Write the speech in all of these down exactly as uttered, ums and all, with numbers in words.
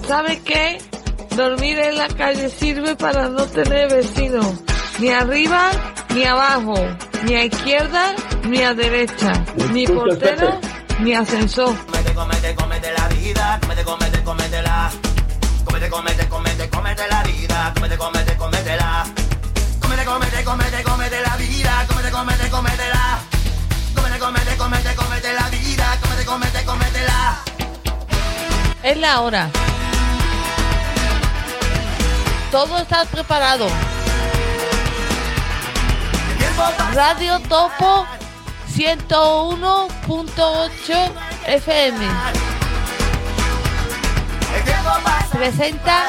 ¿Sabe qué? Dormir en la calle sirve para no tener vecinos, ni arriba ni abajo, ni a izquierda ni a derecha, ni portero ni ascensor. Comete, comete, comete la vida, comete, comete, cométela. Comete, comete, comete, comete la vida, comete, comete, cométela. Comete, comete, comete, comete la vida, comete, comete, cométela. Comete, comete, comete, comete la vida, comete, comete, cométela. Es la hora. Todo está preparado. Radio Topo ciento uno punto ocho F M presenta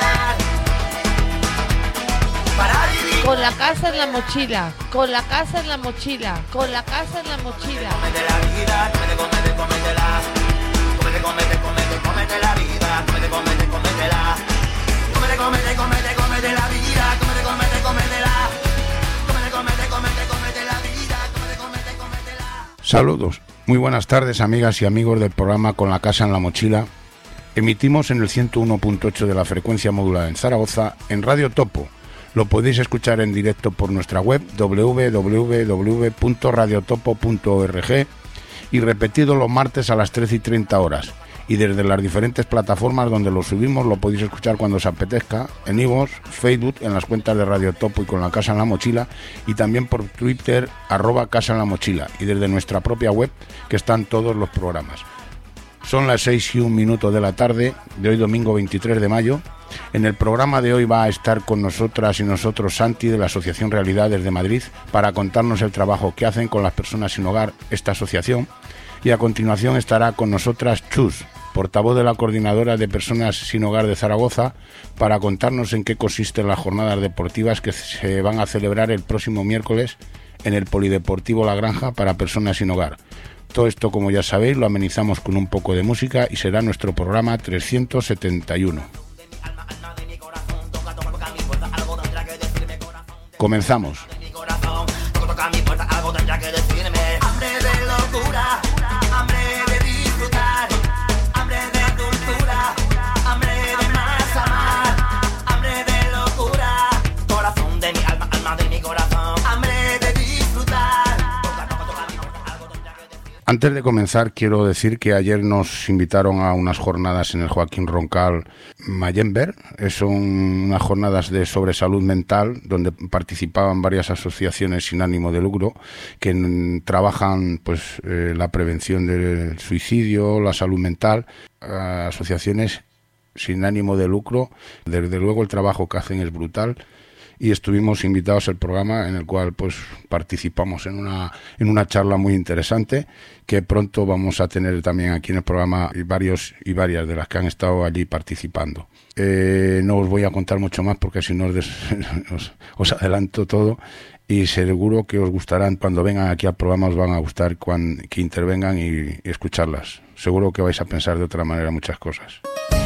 Con la casa en la mochila, con la casa en la mochila, con la casa en la mochila. Comete la vida, comete, comete, cométela. Comete, comete, comete, comete la vida, comete, comete, cométela. Comete, comete, comete, comete la vida, comete, comete, cométela. Comete, comete, comete, comete la vida, comete, comete, cométela. Saludos, muy buenas tardes amigas y amigos del programa Con la casa en la mochila. Emitimos en el ciento uno punto ocho de la frecuencia modulada en Zaragoza, en Radio Topo. Lo podéis escuchar en directo por nuestra web doble u doble u doble u punto radio topo punto org y repetido los martes a las trece y treinta horas. Y desde las diferentes plataformas donde lo subimos lo podéis escuchar cuando os apetezca, en iVoox, Facebook, en las cuentas de Radio Topo y Con la Casa en la Mochila, y también por Twitter, arroba Casa en la Mochila, y desde nuestra propia web, que están todos los programas. Son las seis y un minuto de la tarde de hoy, domingo veintitrés de mayo. En el programa de hoy va a estar con nosotras y nosotros Santi de la Asociación Realidades de Madrid para contarnos el trabajo que hacen con las personas sin hogar esta asociación, y a continuación estará con nosotras Chus, portavoz de la Coordinadora de Personas sin Hogar de Zaragoza, para contarnos en qué consisten las jornadas deportivas que se van a celebrar el próximo miércoles en el Polideportivo La Granja para personas sin hogar. Todo esto, como ya sabéis, lo amenizamos con un poco de música y será nuestro programa trescientos setenta y uno. Comenzamos. Antes de comenzar, quiero decir que ayer nos invitaron a unas jornadas en el Joaquín Roncal Mayember. Son unas jornadas de sobre salud mental, donde participaban varias asociaciones sin ánimo de lucro que n- trabajan pues eh, la prevención del suicidio, la salud mental, eh, asociaciones sin ánimo de lucro. Desde luego el trabajo que hacen es brutal. Y estuvimos invitados al programa en el cual pues participamos en una en una charla muy interesante que pronto vamos a tener también aquí en el programa, y varios y varias de las que han estado allí participando. Eh, no os voy a contar mucho más porque si no os, des, os, os adelanto todo, y seguro que os gustarán cuando vengan aquí al programa, os van a gustar cuando, que intervengan y, y escucharlas. Seguro que vais a pensar de otra manera muchas cosas.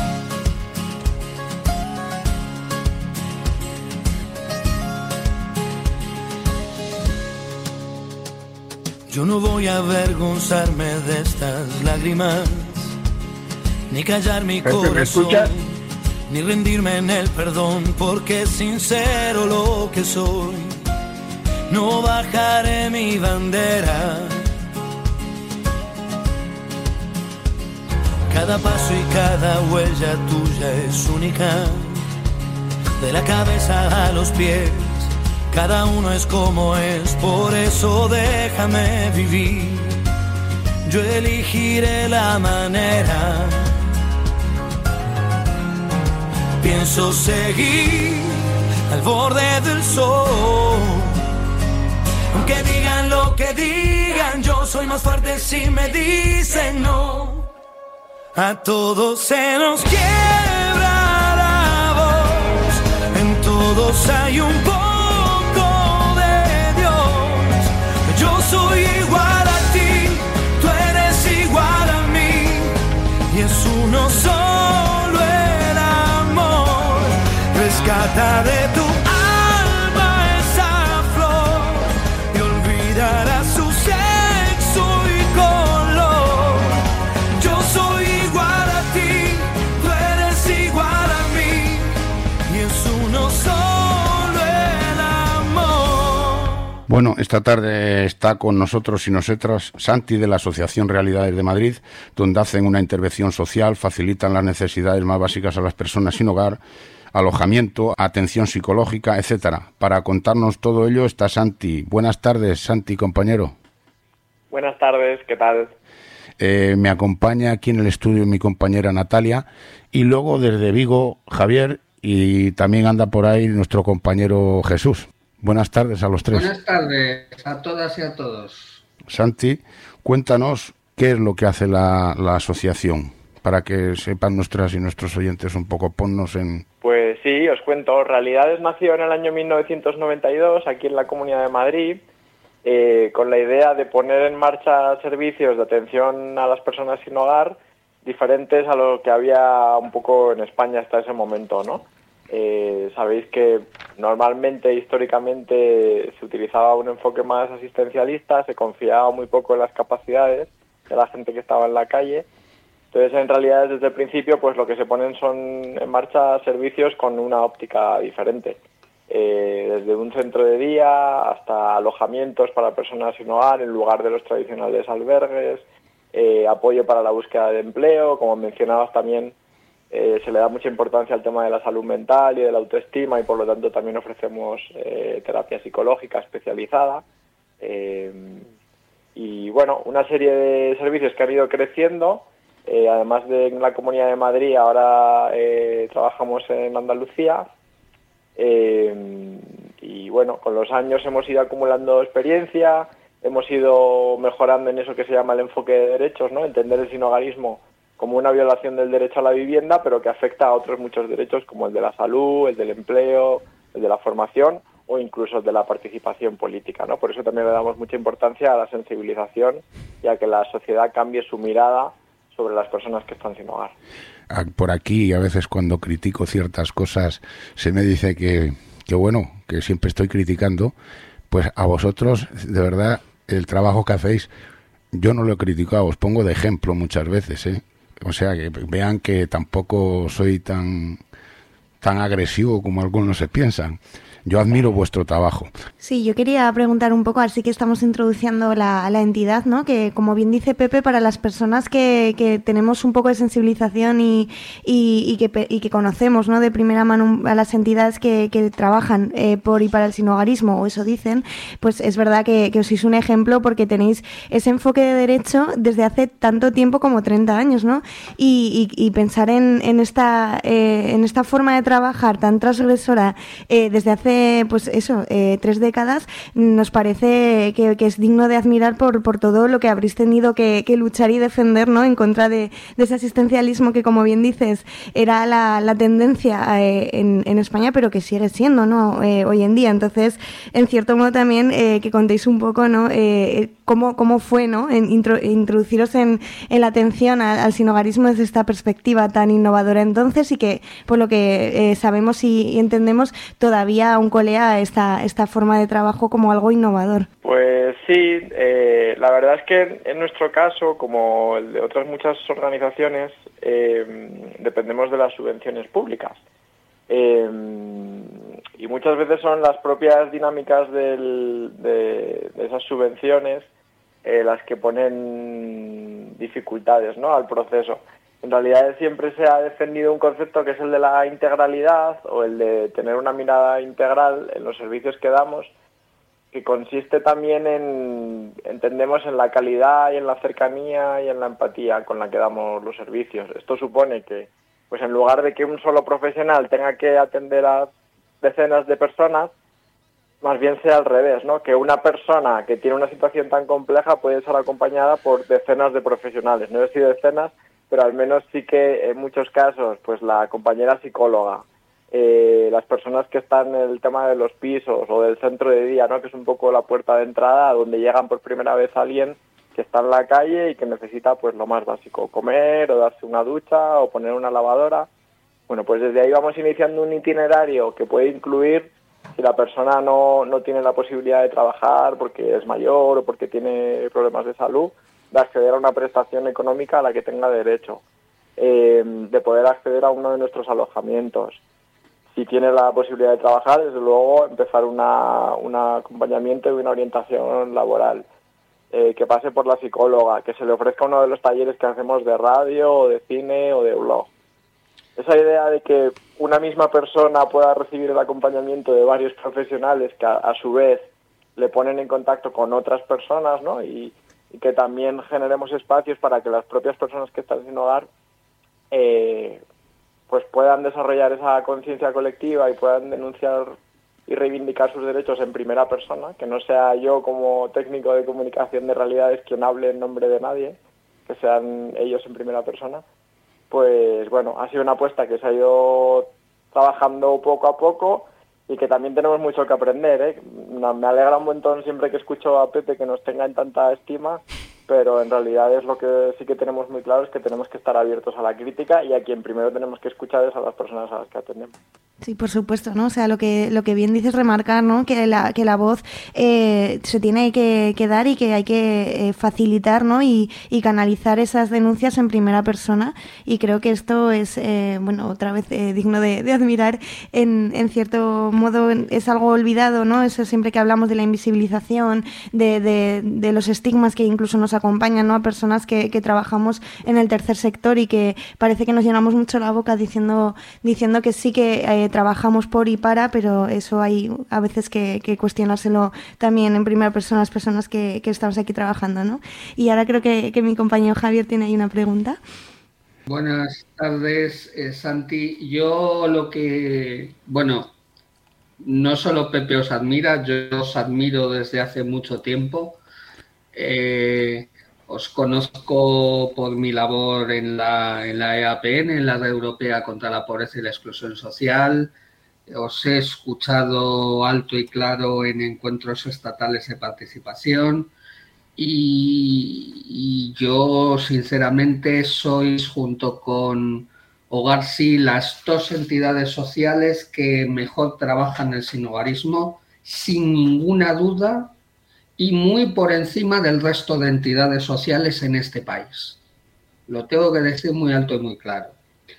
Yo no voy a avergonzarme de estas lágrimas, ni callar mi corazón, ni rendirme en el perdón, porque es sincero lo que soy. No bajaré mi bandera. Cada paso y cada huella tuya es única, de la cabeza a los pies. Cada uno es como es, por eso déjame vivir. Yo elegiré la manera. Pienso seguir al borde del sol. Aunque digan lo que digan, yo soy más fuerte si me dicen no. A todos se nos quiebra la voz, en todos hay un poco. Yo soy igual a ti, tú eres igual a mí, y es uno solo el amor. Rescata de tu alma esa flor y olvidarás su sexo y color. Yo soy igual a ti, tú eres igual Bueno, esta tarde está con nosotros y nosotras Santi de la Asociación Realidades de Madrid, donde hacen una intervención social, facilitan las necesidades más básicas a las personas sin hogar, alojamiento, atención psicológica, etcétera. Para contarnos todo ello está Santi. Buenas tardes, Santi, compañero. Buenas tardes, ¿qué tal? Eh, me acompaña aquí en el estudio mi compañera Natalia y luego desde Vigo Javier y también anda por ahí nuestro compañero Jesús. Buenas tardes a los tres. Buenas tardes a todas y a todos. Santi, cuéntanos qué es lo que hace la, la asociación, para que sepan nuestras y nuestros oyentes un poco, ponnos en... Pues sí, os cuento. Realidades nació en el año mil novecientos noventa y dos, aquí en la Comunidad de Madrid, eh, con la idea de poner en marcha servicios de atención a las personas sin hogar diferentes a lo que había un poco en España hasta ese momento, ¿no? Eh, sabéis que normalmente, históricamente, se utilizaba un enfoque más asistencialista, se confiaba muy poco en las capacidades de la gente que estaba en la calle. Entonces, en realidad, desde el principio, pues lo que se ponen son en marcha servicios con una óptica diferente. Eh, desde un centro de día hasta alojamientos para personas sin hogar en lugar de los tradicionales albergues, eh, apoyo para la búsqueda de empleo, como mencionabas también. Eh, se le da mucha importancia al tema de la salud mental y de la autoestima y por lo tanto también ofrecemos eh, terapia psicológica especializada eh, y bueno, una serie de servicios que han ido creciendo. Eh, además de en la Comunidad de Madrid, ahora eh, trabajamos en Andalucía eh, y bueno, con los años hemos ido acumulando experiencia, hemos ido mejorando en eso que se llama el enfoque de derechos, ¿no? Entender el sinhogarismo como una violación del derecho a la vivienda, pero que afecta a otros muchos derechos como el de la salud, el del empleo, el de la formación o incluso el de la participación política, ¿no? Por eso también le damos mucha importancia a la sensibilización y a que la sociedad cambie su mirada sobre las personas que están sin hogar. Por aquí, a veces cuando critico ciertas cosas, se me dice que, que bueno, que siempre estoy criticando. Pues a vosotros, de verdad, el trabajo que hacéis, yo no lo he criticado, os pongo de ejemplo muchas veces, ¿eh? O sea, que vean que tampoco soy tan, tan agresivo como algunos se piensan. Yo admiro vuestro trabajo. Sí, yo quería preguntar un poco, así que estamos introduciendo la, la entidad, ¿no? Que, como bien dice Pepe, para las personas que, que tenemos un poco de sensibilización y, y, y, que, y que conocemos, ¿no? De primera mano a las entidades que, que trabajan eh, por y para el sinhogarismo, o eso dicen, pues es verdad que, que os sois un ejemplo porque tenéis ese enfoque de derecho desde hace tanto tiempo como treinta años, ¿no? Y, y, y pensar en, en, esta, eh, en esta forma de trabajar tan transgresora eh, desde hace pues eso, eh, tres décadas, nos parece que, que es digno de admirar por, por todo lo que habréis tenido que, que luchar y defender, ¿no? En contra de, de ese asistencialismo que, como bien dices, era la, la tendencia eh, en, en España, pero que sigue siendo, ¿no? Eh, hoy en día. Entonces, en cierto modo también eh, que contéis un poco, ¿no? Eh, cómo, cómo fue, ¿no? En intro, introduciros en, en la atención al, al sinhogarismo desde esta perspectiva tan innovadora entonces y que, por lo que eh, sabemos y, y entendemos, todavía aún colea esta, esta forma de trabajo como algo innovador. Pues sí, eh, la verdad es que en nuestro caso, como el de otras muchas organizaciones, eh, dependemos de las subvenciones públicas. Eh, y muchas veces son las propias dinámicas del, de, de esas subvenciones eh, las que ponen dificultades, ¿no?, al proceso. En realidad siempre se ha defendido un concepto que es el de la integralidad o el de tener una mirada integral en los servicios que damos, que consiste también en, entendemos, en la calidad y en la cercanía y en la empatía con la que damos los servicios. Esto supone que, pues en lugar de que un solo profesional tenga que atender a decenas de personas, más bien sea al revés, ¿no? Que una persona que tiene una situación tan compleja puede ser acompañada por decenas de profesionales, no sé si decenas, pero al menos sí que en muchos casos, pues la compañera psicóloga, eh, las personas que están en el tema de los pisos o del centro de día, ¿no?, que es un poco la puerta de entrada a donde llegan por primera vez a alguien que está en la calle y que necesita pues lo más básico, comer o darse una ducha o poner una lavadora. Bueno, pues desde ahí vamos iniciando un itinerario que puede incluir, si la persona no, no tiene la posibilidad de trabajar porque es mayor o porque tiene problemas de salud, de acceder a una prestación económica a la que tenga derecho, eh, de poder acceder a uno de nuestros alojamientos. si tiene la posibilidad de trabajar, desde luego empezar una, un acompañamiento y una orientación laboral, eh, que pase por la psicóloga, que se le ofrezca uno de los talleres que hacemos de radio o de cine o de blog. Esa idea de que una misma persona pueda recibir el acompañamiento de varios profesionales que a, a su vez le ponen en contacto con otras personas, ¿no? Y, y que también generemos espacios para que las propias personas que están sin hogar eh, pues puedan desarrollar esa conciencia colectiva y puedan denunciar y reivindicar sus derechos en primera persona, que no sea yo como técnico de comunicación de realidades quien hable en nombre de nadie, que sean ellos en primera persona. Pues bueno, ha sido una apuesta que se ha ido trabajando poco a poco y que también tenemos mucho que aprender, ¿eh? Me alegra un montón siempre que escucho a Pepe que nos tenga en tanta estima, pero en realidad es lo que sí que tenemos muy claro, es que tenemos que estar abiertos a la crítica y a quien primero tenemos que escuchar es a las personas a las que atendemos. Sí, por supuesto, ¿no? O sea, lo que lo que bien dices remarcar, ¿no? Que la que la voz eh, se tiene que, que dar y que hay que eh, facilitar, ¿no? Y, y canalizar esas denuncias en primera persona. Y creo que esto es, eh, bueno, otra vez eh, digno de, de admirar. En, en cierto modo es algo olvidado, ¿no? Eso siempre que hablamos de la invisibilización, de, de, de los estigmas que incluso nos acompañan, ¿no? A personas que, que trabajamos en el tercer sector y que parece que nos llenamos mucho la boca diciendo diciendo que sí que eh, trabajamos por y para, pero eso hay a veces que, que cuestionárselo también en primera persona a las personas que, que estamos aquí trabajando, ¿no? Y ahora creo que, que mi compañero Javier tiene ahí una pregunta. Buenas tardes, eh, Santi. Yo lo que, bueno, no solo Pepe os admira, yo os admiro desde hace mucho tiempo. Eh, os conozco por mi labor en la, en la E A P N, en la Red Europea contra la Pobreza y la Exclusión Social. Os he escuchado alto y claro en encuentros estatales de participación y, y yo, sinceramente, sois, junto con Hogar Sí, las dos entidades sociales que mejor trabajan el sinhogarismo, sin ninguna duda, y muy por encima del resto de entidades sociales en este país. Lo tengo que decir muy alto y muy claro.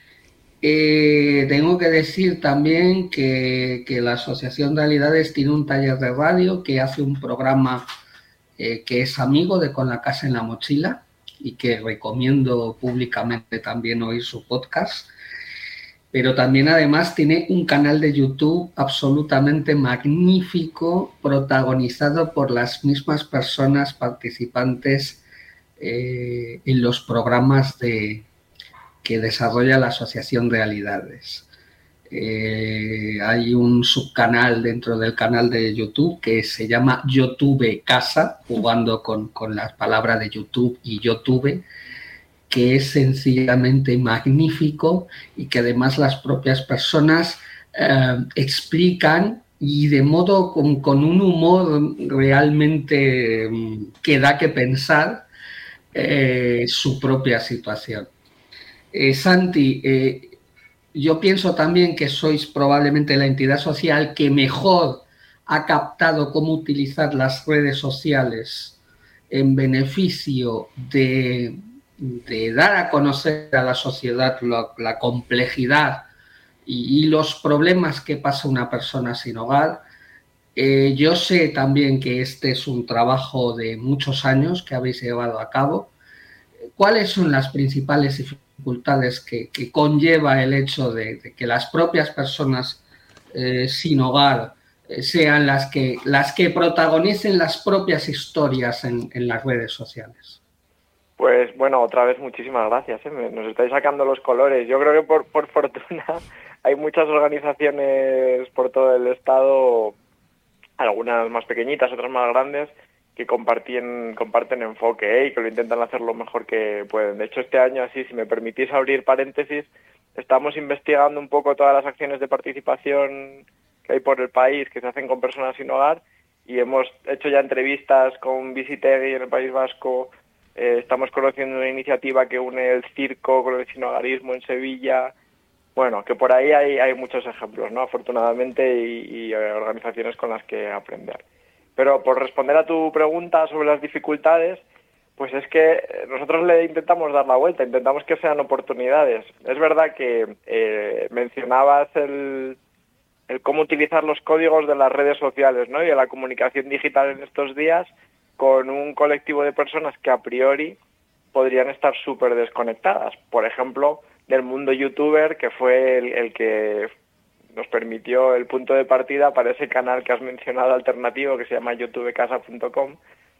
Eh, tengo que decir también que, que la Asociación Realidades tiene un taller de radio que hace un programa eh, que es amigo de Con la Casa en la Mochila y que recomiendo públicamente también oír su podcast. Pero también además tiene un canal de YouTube absolutamente magnífico, protagonizado por las mismas personas participantes eh, en los programas de, que desarrolla la Asociación Realidades. Eh, hay un subcanal dentro del canal de YouTube que se llama YouTube Casa, jugando con, con las palabras de YouTube y YouTube, que es sencillamente magnífico y que además las propias personas eh, explican y de modo con, con un humor realmente que da que pensar eh, su propia situación. Eh, Santi, eh, yo pienso también que sois probablemente la entidad social que mejor ha captado cómo utilizar las redes sociales en beneficio de... de dar a conocer a la sociedad la, la complejidad y, y los problemas que pasa una persona sin hogar. Eh, yo sé también que este es un trabajo de muchos años que habéis llevado a cabo. ¿Cuáles son las principales dificultades que, que conlleva el hecho de, de que las propias personas eh, sin hogar eh, sean las que, las que protagonicen las propias historias en, en las redes sociales? Pues bueno, otra vez muchísimas gracias, ¿eh? Nos estáis sacando los colores. Yo creo que por, por fortuna hay muchas organizaciones por todo el estado, algunas más pequeñitas, otras más grandes, que comparten, comparten enfoque, ¿eh? Y que lo intentan hacer lo mejor que pueden. De hecho, este año, así, si me permitís abrir paréntesis, estamos investigando un poco todas las acciones de participación que hay por el país, que se hacen con personas sin hogar, y hemos hecho ya entrevistas con Visitegui en el País Vasco. Eh, estamos conociendo una iniciativa que une el circo con el sinhogarismo en Sevilla. Bueno, que por ahí hay, hay muchos ejemplos, ¿no? Afortunadamente, y, y eh, organizaciones con las que aprender. Pero por responder a tu pregunta sobre las dificultades, pues es que nosotros le intentamos dar la vuelta, intentamos que sean oportunidades. Es verdad que eh, mencionabas el, el cómo utilizar los códigos de las redes sociales, ¿no? y de la comunicación digital en estos días con un colectivo de personas que a priori podrían estar súper desconectadas. Por ejemplo, del mundo youtuber, que fue el, el que nos permitió el punto de partida para ese canal que has mencionado alternativo, que se llama youtube casa punto com.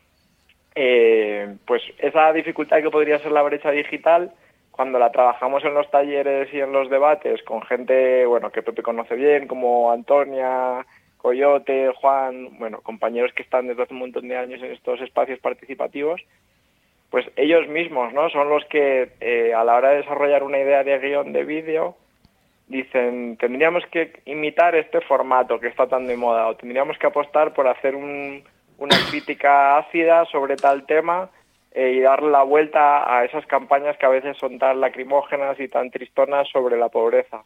Eh, pues esa dificultad que podría ser la brecha digital, cuando la trabajamos en los talleres y en los debates con gente, bueno, que Pepe conoce bien, como Antonia, Coyote, Juan, bueno, compañeros que están desde hace un montón de años en estos espacios participativos, pues ellos mismos, ¿no? Son los que eh, a la hora de desarrollar una idea de guión de vídeo dicen, tendríamos que imitar este formato que está tan de moda, o tendríamos que apostar por hacer un, una crítica ácida sobre tal tema eh, y darle la vuelta a esas campañas que a veces son tan lacrimógenas y tan tristonas sobre la pobreza.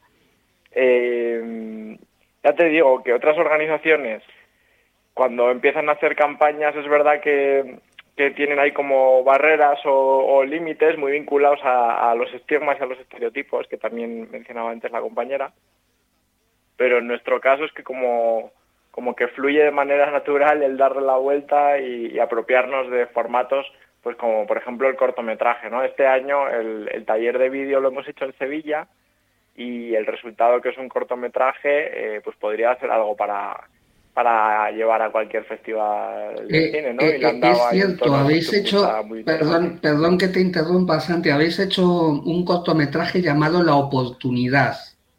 Eh, ya te digo que otras organizaciones, cuando empiezan a hacer campañas, es verdad que, que tienen ahí como barreras o, o límites muy vinculados a, a los estigmas y a los estereotipos, que también mencionaba antes la compañera, pero en nuestro caso es que como, como que fluye de manera natural el darle la vuelta y, y apropiarnos de formatos, pues como por ejemplo el cortometraje, ¿no? Este año el, el taller de vídeo lo hemos hecho en Sevilla y el resultado, que es un cortometraje, eh, pues podría ser algo para... para llevar a cualquier festival de eh, cine, ¿no? Eh, y le han dado es cierto, habéis hecho, perdón, perdón que te interrumpa, Santi, habéis hecho un cortometraje llamado La Oportunidad,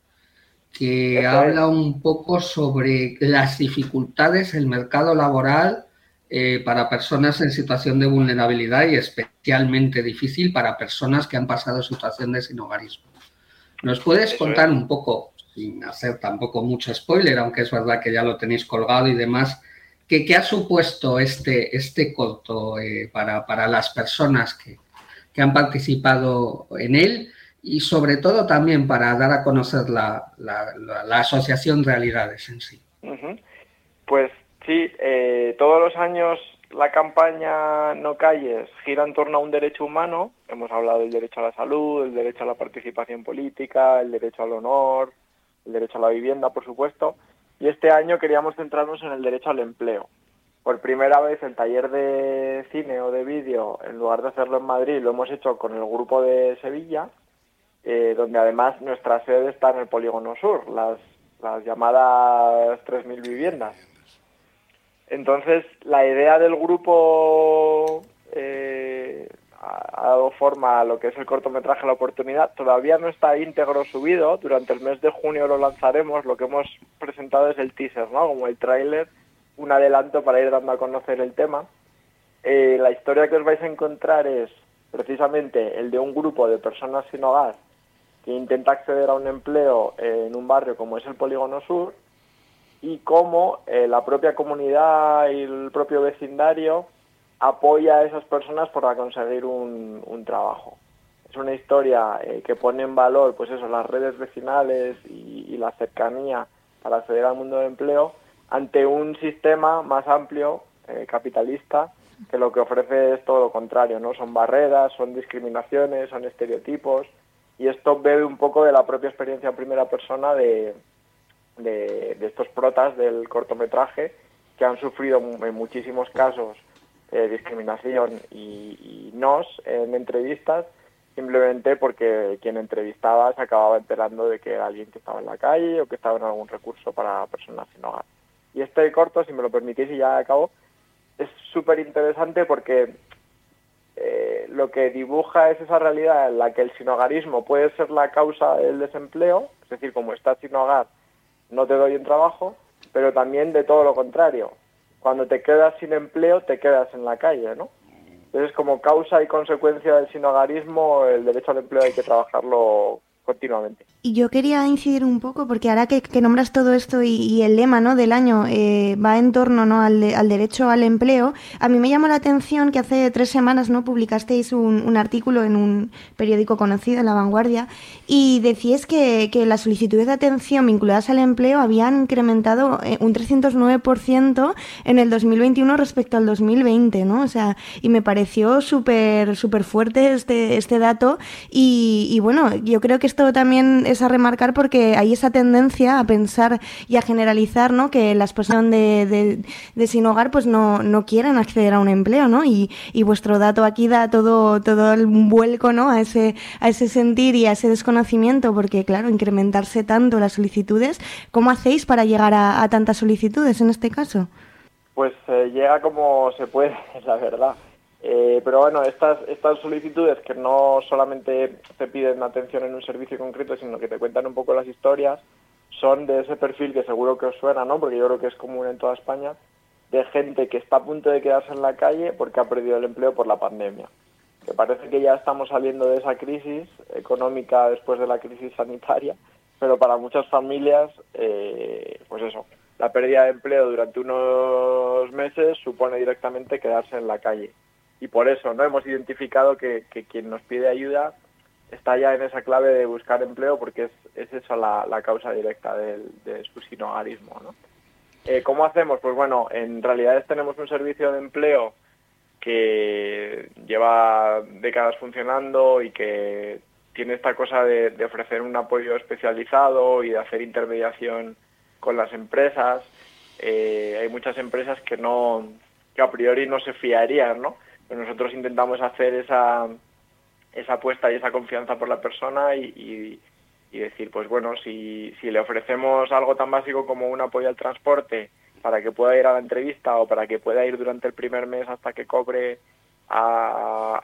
que Eso habla es. un poco sobre las dificultades del mercado laboral eh, para personas en situación de vulnerabilidad y especialmente difícil para personas que han pasado situación de sinhogarismo. ¿Nos puedes Eso contar es. un poco, sin hacer tampoco mucho spoiler, aunque es verdad que ya lo tenéis colgado y demás, ¿qué, qué ha supuesto este, este corto eh, para, para las personas que, que han participado en él y sobre todo también para dar a conocer la, la, la, la asociación Realidades en sí? Uh-huh. Pues sí, eh, todos los años la campaña No Calles gira en torno a un derecho humano. Hemos hablado del derecho a la salud, el derecho a la participación política, el derecho al honor, el derecho a la vivienda, por supuesto, y este año queríamos centrarnos en el derecho al empleo. Por primera vez el taller de cine o de vídeo, en lugar de hacerlo en Madrid, lo hemos hecho con el grupo de Sevilla, eh, donde además nuestra sede está en el Polígono Sur, las, las llamadas tres mil viviendas. Entonces, la idea del grupo eh, ha dado forma a lo que es el cortometraje La Oportunidad. Todavía no está íntegro subido, durante el mes de junio lo lanzaremos. Lo que hemos presentado es el teaser, ¿no? Como el tráiler, un adelanto para ir dando a conocer el tema. Eh, la historia que os vais a encontrar es precisamente el de un grupo de personas sin hogar que intenta acceder a un empleo en un barrio como es el Polígono Sur, y cómo eh, la propia comunidad y el propio vecindario apoya a esas personas para conseguir un, un trabajo. Es una historia eh, que pone en valor, pues eso, las redes vecinales y, y la cercanía para acceder al mundo del empleo ante un sistema más amplio, eh, capitalista, que lo que ofrece es todo lo contrario, ¿no? Son barreras, son discriminaciones, son estereotipos, y esto bebe un poco de la propia experiencia en primera persona de De, de estos protas del cortometraje, que han sufrido en muchísimos casos eh, discriminación y, y nos en entrevistas, simplemente porque quien entrevistaba se acababa enterando de que era alguien que estaba en la calle o que estaba en algún recurso para personas sin hogar. Y este corto, si me lo permitís y ya acabo, es súper interesante porque eh, lo que dibuja es esa realidad en la que el sinhogarismo puede ser la causa del desempleo, es decir, como estás sin hogar, no te doy un trabajo, pero también de todo lo contrario. Cuando te quedas sin empleo, te quedas en la calle, ¿no? Entonces, como causa y consecuencia del sinhogarismo, el derecho al empleo hay que trabajarlo continuamente. Y yo quería incidir un poco, porque ahora que, que nombras todo esto y, y el lema, ¿no?, del año eh, va en torno, ¿no?, al, de, al derecho al empleo, a mí me llamó la atención que hace tres semanas, ¿no?, publicasteis un, un artículo en un periódico conocido, en La Vanguardia, y decíais que, que las solicitudes de atención vinculadas al empleo habían incrementado eh, un trescientos nueve por ciento en el dos mil veintiuno respecto al dos mil veinte, ¿no? O sea, y me pareció súper súper fuerte este, este dato, y, y bueno, yo creo que esto también es a remarcar porque hay esa tendencia a pensar y a generalizar, ¿no? Que las personas de, de, de sin hogar pues no, no quieren acceder a un empleo, ¿no? Y, y vuestro dato aquí da todo, todo el vuelco, ¿no? A ese, a ese sentir y a ese desconocimiento, porque claro, incrementarse tanto las solicitudes, ¿cómo hacéis para llegar a, a tantas solicitudes en este caso? Pues eh, llega como se puede, la verdad. Eh, pero bueno, estas estas solicitudes que no solamente te piden atención en un servicio concreto, sino que te cuentan un poco las historias, son de ese perfil que seguro que os suena, ¿no? Porque yo creo que es común en toda España, de gente que está a punto de quedarse en la calle porque ha perdido el empleo por la pandemia. Que parece que ya estamos saliendo de esa crisis económica después de la crisis sanitaria, pero para muchas familias, eh, pues eso, la pérdida de empleo durante unos meses supone directamente quedarse en la calle. Y por eso no hemos identificado que, que quien nos pide ayuda está ya en esa clave de buscar empleo, porque es, es esa la, la causa directa del, de su sinhogarismo, ¿no? Eh, ¿Cómo hacemos? Pues bueno, en realidad tenemos un servicio de empleo que lleva décadas funcionando y que tiene esta cosa de, de ofrecer un apoyo especializado y de hacer intermediación con las empresas. Eh, hay muchas empresas que no que a priori no se fiarían, ¿no? Pero nosotros intentamos hacer esa esa apuesta y esa confianza por la persona y, y, y decir, pues bueno, si, si le ofrecemos algo tan básico como un apoyo al transporte para que pueda ir a la entrevista o para que pueda ir durante el primer mes hasta que cobre a,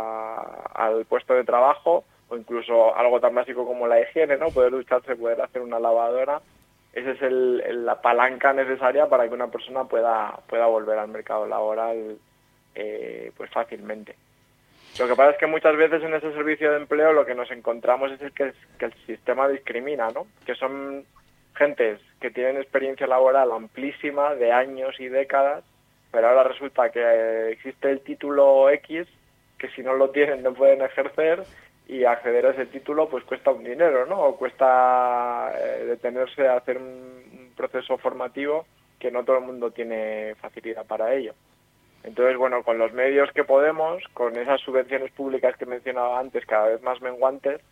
a, al puesto de trabajo, o incluso algo tan básico como la higiene, ¿no? Poder ducharse, poder hacer una lavadora, esa es el, el, la palanca necesaria para que una persona pueda, pueda volver al mercado laboral eh, pues fácilmente. Lo que pasa es que muchas veces en ese servicio de empleo lo que nos encontramos es el que, que el sistema discrimina, ¿no? Que son gentes que tienen experiencia laboral amplísima de años y décadas, pero ahora resulta que existe el título X, que si no lo tienen no pueden ejercer, y acceder a ese título pues cuesta un dinero, ¿no? O cuesta eh, detenerse a hacer un, un proceso formativo que no todo el mundo tiene facilidad para ello. Entonces, bueno, con los medios que podemos, con esas subvenciones públicas que mencionaba antes, cada vez más menguantes,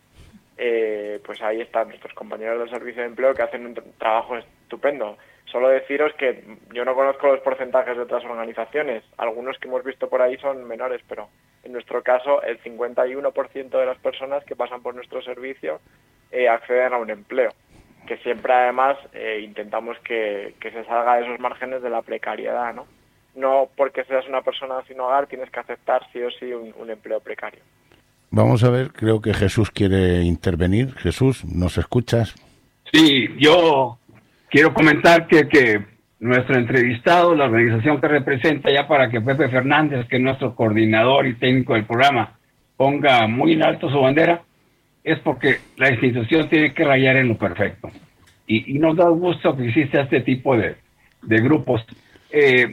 eh, pues ahí están nuestros compañeros del Servicio de Empleo que hacen un tra- trabajo estupendo. Solo deciros que yo no conozco los porcentajes de otras organizaciones. Algunos que hemos visto por ahí son menores, pero en nuestro caso el cincuenta y uno por ciento de las personas que pasan por nuestro servicio eh, acceden a un empleo, que siempre además eh, intentamos que, que se salga de esos márgenes de la precariedad, ¿no? No porque seas una persona sin hogar tienes que aceptar sí o sí un, un empleo precario. Vamos a ver, creo que Jesús quiere intervenir. Jesús, ¿nos escuchas? Sí, yo quiero comentar que, que nuestro entrevistado, la organización que representa, ya para que Pepe Fernández, que es nuestro coordinador y técnico del programa, ponga muy en alto su bandera, es porque la institución tiene que rayar en lo perfecto. Y, y nos da gusto que exista este tipo de, de grupos. Eh,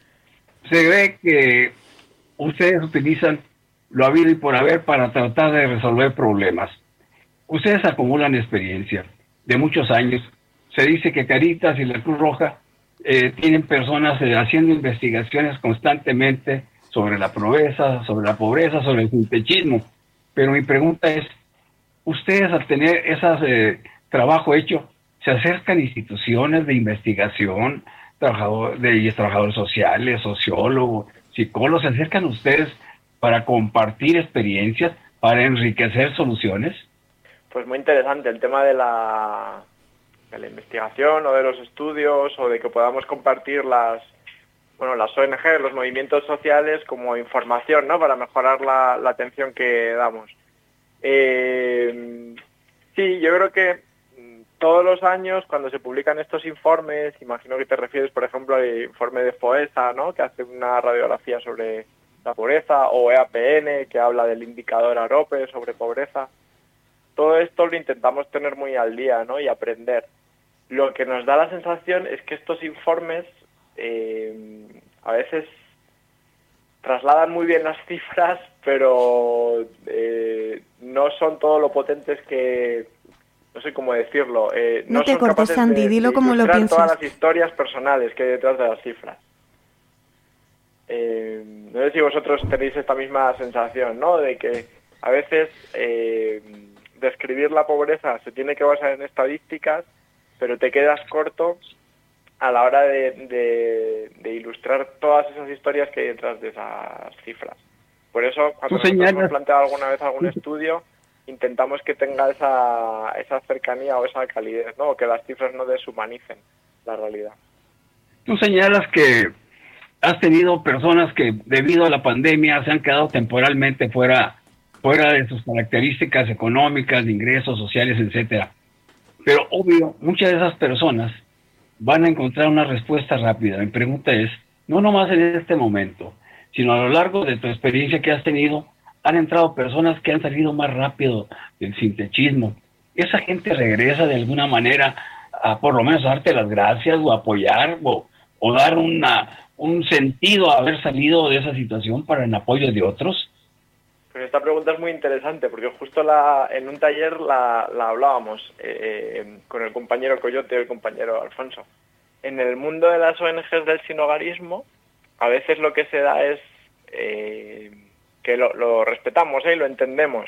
se ve que ustedes utilizan lo habido y por haber para tratar de resolver problemas. Ustedes acumulan experiencia de muchos años. Se dice que Caritas y la Cruz Roja eh, tienen personas eh, haciendo investigaciones constantemente sobre la pobreza, sobre la pobreza, sobre el sintechismo. Pero mi pregunta es, ustedes al tener ese eh, trabajo hecho, ¿se acercan a instituciones de investigación, trabajador, de trabajadores sociales, sociólogos, psicólogos, se acercan a ustedes para compartir experiencias, para enriquecer soluciones? Pues muy interesante el tema de la, de la investigación o de los estudios o de que podamos compartir las, bueno, las O N G, los movimientos sociales como información, ¿no? Para mejorar la, la atención que damos. Eh, sí, yo creo que todos los años cuando se publican estos informes, imagino que te refieres, por ejemplo, al informe de FOESA, ¿no? Que hace una radiografía sobre la pobreza, o E A P N, que habla del indicador AROPE sobre pobreza. Todo esto lo intentamos tener muy al día, ¿no? Y aprender. Lo que nos da la sensación es que estos informes eh, a veces trasladan muy bien las cifras, pero eh, no son todo lo potentes que... No sé cómo decirlo. Eh, no, no te son cortes, capaces Santi, de, dilo de como lo piensas. todas las historias personales que hay detrás de las cifras. Eh, no sé si vosotros tenéis esta misma sensación, ¿no? De que a veces eh, describir la pobreza se tiene que basar en estadísticas, pero te quedas corto a la hora de, de, de ilustrar todas esas historias que hay detrás de esas cifras. Por eso, cuando nosotros hemos planteado alguna vez algún estudio, intentamos que tenga esa, esa cercanía o esa calidez, ¿no? O que las cifras no deshumanicen la realidad. Tú señalas que has tenido personas que debido a la pandemia se han quedado temporalmente fuera, fuera de sus características económicas, de ingresos sociales, etcétera. Pero obvio, muchas de esas personas van a encontrar una respuesta rápida. Mi pregunta es, no nomás en este momento, sino a lo largo de tu experiencia que has tenido, han entrado personas que han salido más rápido del sintechismo. Esa gente regresa de alguna manera a por lo menos darte las gracias o apoyar o, o dar una, un sentido a haber salido de esa situación para el apoyo de otros. Pues esta pregunta es muy interesante porque justo la, en un taller la, la hablábamos eh, con el compañero Coyote y el compañero Alfonso. En el mundo de las O N Ges del sinhogarismo, a veces lo que se da es eh, que lo, lo respetamos ¿eh? y lo entendemos.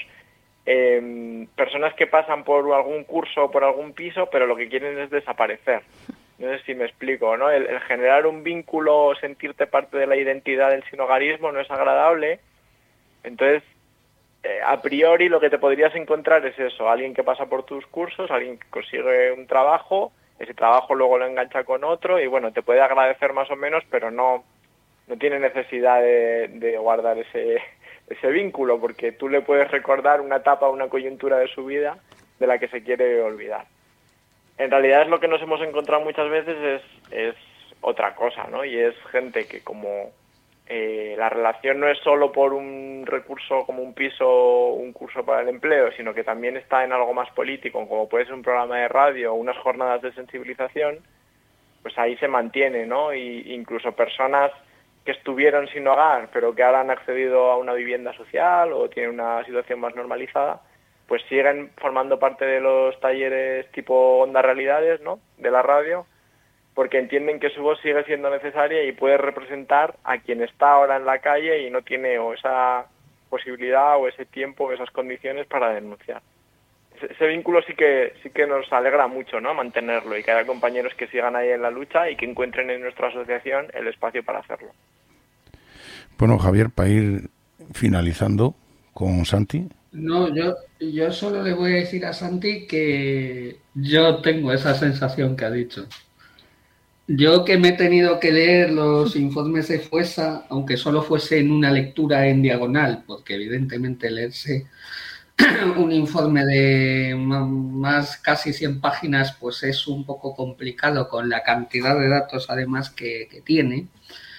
Eh, personas que pasan por algún curso o por algún piso, pero lo que quieren es desaparecer. No sé si me explico, ¿no? El, el generar un vínculo o sentirte parte de la identidad del sinhogarismo no es agradable. Entonces, eh, a priori lo que te podrías encontrar es eso, alguien que pasa por tus cursos, alguien que consigue un trabajo, ese trabajo luego lo engancha con otro y bueno, te puede agradecer más o menos, pero no, no tiene necesidad de, de guardar ese, ese vínculo, porque tú le puedes recordar una etapa, una coyuntura de su vida de la que se quiere olvidar. En realidad es lo que nos hemos encontrado muchas veces es, es otra cosa, ¿no? Y es gente que como eh, la relación no es solo por un recurso como un piso o un curso para el empleo, sino que también está en algo más político, como puede ser un programa de radio o unas jornadas de sensibilización, pues ahí se mantiene, ¿no? Y incluso personas que estuvieron sin hogar, pero que ahora han accedido a una vivienda social o tienen una situación más normalizada, pues siguen formando parte de los talleres tipo Onda Realidades, ¿no? De la radio, porque entienden que su voz sigue siendo necesaria y puede representar a quien está ahora en la calle y no tiene o esa posibilidad o ese tiempo o esas condiciones para denunciar. Ese, ese vínculo sí que sí que nos alegra mucho, ¿no? Mantenerlo y que haya compañeros que sigan ahí en la lucha y que encuentren en nuestra asociación el espacio para hacerlo. Bueno, Javier, para ir finalizando con Santi. No, yo, yo solo le voy a decir a Santi que yo tengo esa sensación que ha dicho. Yo que me he tenido que leer los informes de FUESA, aunque solo fuese en una lectura en diagonal, porque evidentemente leerse un informe de más casi cien páginas pues es un poco complicado con la cantidad de datos además que, que tiene.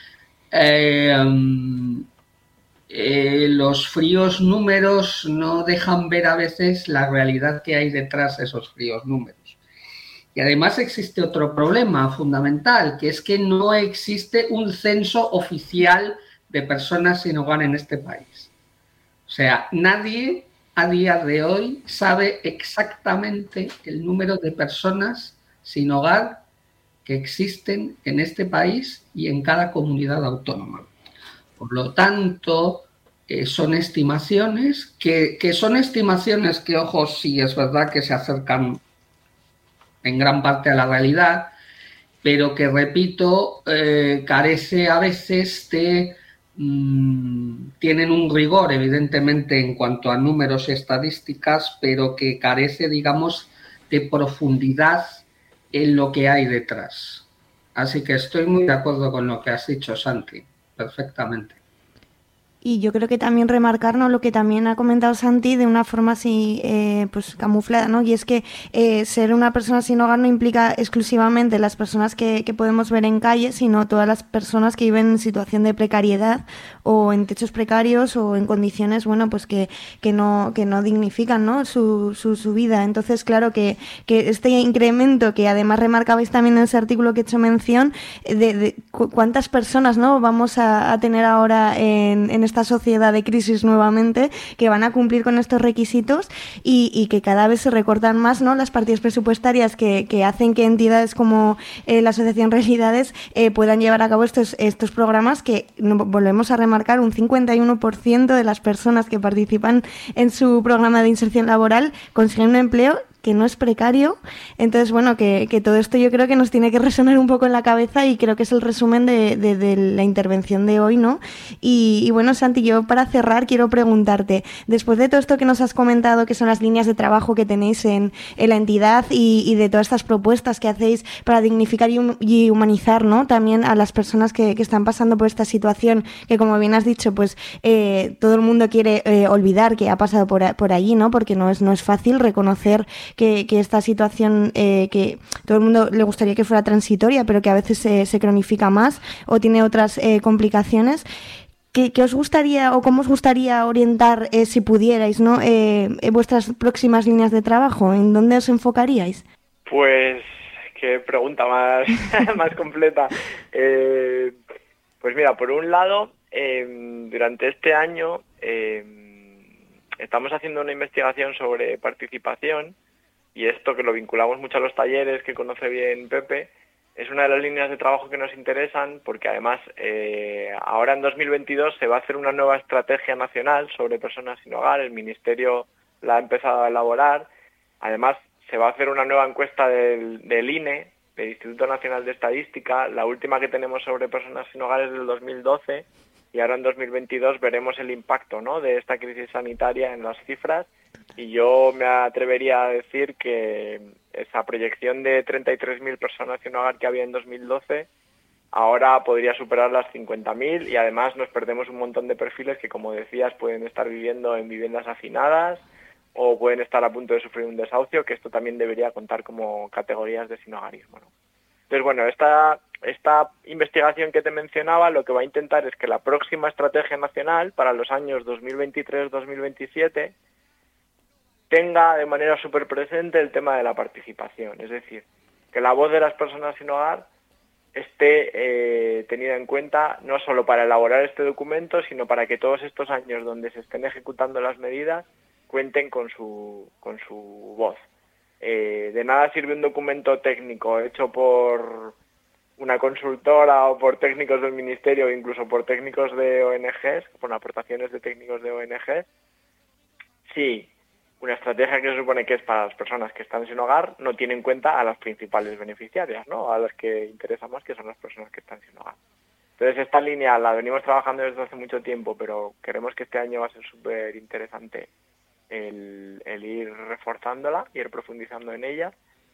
Eh, um, eh, los fríos números no dejan ver a veces la realidad que hay detrás de esos fríos números. Y además existe otro problema fundamental, que es que no existe un censo oficial de personas sin hogar en este país. O sea, nadie a día de hoy sabe exactamente el número de personas sin hogar que existen en este país y en cada comunidad autónoma. Por lo tanto, eh, son estimaciones que, que son estimaciones que, ojo, sí es verdad que se acercan en gran parte a la realidad, pero que, repito, eh, carece a veces de... Mmm, tienen un rigor, evidentemente, en cuanto a números y estadísticas, pero que carece, digamos, de profundidad en lo que hay detrás. Así que estoy muy de acuerdo con lo que has dicho, Santi, perfectamente. Y yo creo que también remarcarnos lo que también ha comentado Santi de una forma así eh, pues camuflada, ¿no? Y es que eh, ser una persona sin hogar no implica exclusivamente las personas que, que podemos ver en calle, sino todas las personas que viven en situación de precariedad o en techos precarios o en condiciones, bueno, pues que, que no que no dignifican, ¿no? Su, su, su vida. Entonces, claro que, que este incremento que además remarcabais también en ese artículo que he hecho mención de, de cu- cuántas personas, ¿no? Vamos a, a tener ahora en, en esta esta sociedad de crisis nuevamente, que van a cumplir con estos requisitos y, y que cada vez se recortan más, ¿no?, las partidas presupuestarias que, que hacen que entidades como eh, la Asociación Realidades eh, puedan llevar a cabo estos, estos programas que, no, volvemos a remarcar, un cincuenta y uno por ciento de las personas que participan en su programa de inserción laboral consiguen un empleo que no es precario. Entonces, bueno, que, que todo esto yo creo que nos tiene que resonar un poco en la cabeza y creo que es el resumen de, de, de la intervención de hoy, ¿no? Y, y bueno, Santi, yo para cerrar quiero preguntarte, después de todo esto que nos has comentado, que son las líneas de trabajo que tenéis en, en la entidad y, y de todas estas propuestas que hacéis para dignificar y, y humanizar, ¿no?, también a las personas que, que están pasando por esta situación, que como bien has dicho, pues eh, todo el mundo quiere eh, olvidar que ha pasado por, por allí, ¿no?, porque no es, no es fácil reconocer Que, que esta situación eh, que todo el mundo le gustaría que fuera transitoria, pero que a veces se, se cronifica más o tiene otras eh, complicaciones. ¿Qué, ¿Qué os gustaría o cómo os gustaría orientar, eh, si pudierais, ¿no?, eh, vuestras próximas líneas de trabajo? ¿En dónde os enfocaríais? Pues qué pregunta más, más completa. Eh, pues mira, por un lado, eh, durante este año eh, estamos haciendo una investigación sobre participación. Y esto, que lo vinculamos mucho a los talleres, que conoce bien Pepe, es una de las líneas de trabajo que nos interesan, porque además eh, ahora en dos mil veintidós se va a hacer una nueva estrategia nacional sobre personas sin hogar. El Ministerio la ha empezado a elaborar. Además, se va a hacer una nueva encuesta del, del I N E, del Instituto Nacional de Estadística. La última que tenemos sobre personas sin hogar es del dos mil doce, y ahora en dos mil veintidós veremos el impacto, ¿no?, de esta crisis sanitaria en las cifras. Y yo me atrevería a decir que esa proyección de treinta y tres mil personas sin hogar que había en dos mil doce ahora podría superar las cincuenta mil, y además nos perdemos un montón de perfiles que, como decías, pueden estar viviendo en viviendas hacinadas o pueden estar a punto de sufrir un desahucio, que esto también debería contar como categorías de sinhogarismo, ¿no? Entonces, bueno, esta, esta investigación que te mencionaba lo que va a intentar es que la próxima estrategia nacional para los años dos mil veintitrés dos mil veintisiete tenga de manera súper presente el tema de la participación. Es decir, que la voz de las personas sin hogar esté eh, tenida en cuenta no solo para elaborar este documento, sino para que todos estos años donde se estén ejecutando las medidas cuenten con su, con su voz. Eh, de nada sirve un documento técnico hecho por una consultora o por técnicos del Ministerio o incluso por técnicos de O N Ges, por aportaciones de técnicos de O N Ges, si una estrategia que se supone que es para las personas que están sin hogar no tiene en cuenta a las principales beneficiarias, ¿no?, a las que interesa más, que son las personas que están sin hogar. Entonces, esta línea la venimos trabajando desde hace mucho tiempo, pero queremos que este año va a ser súper interesante el, el ir reforzándola, ir profundizando en ella.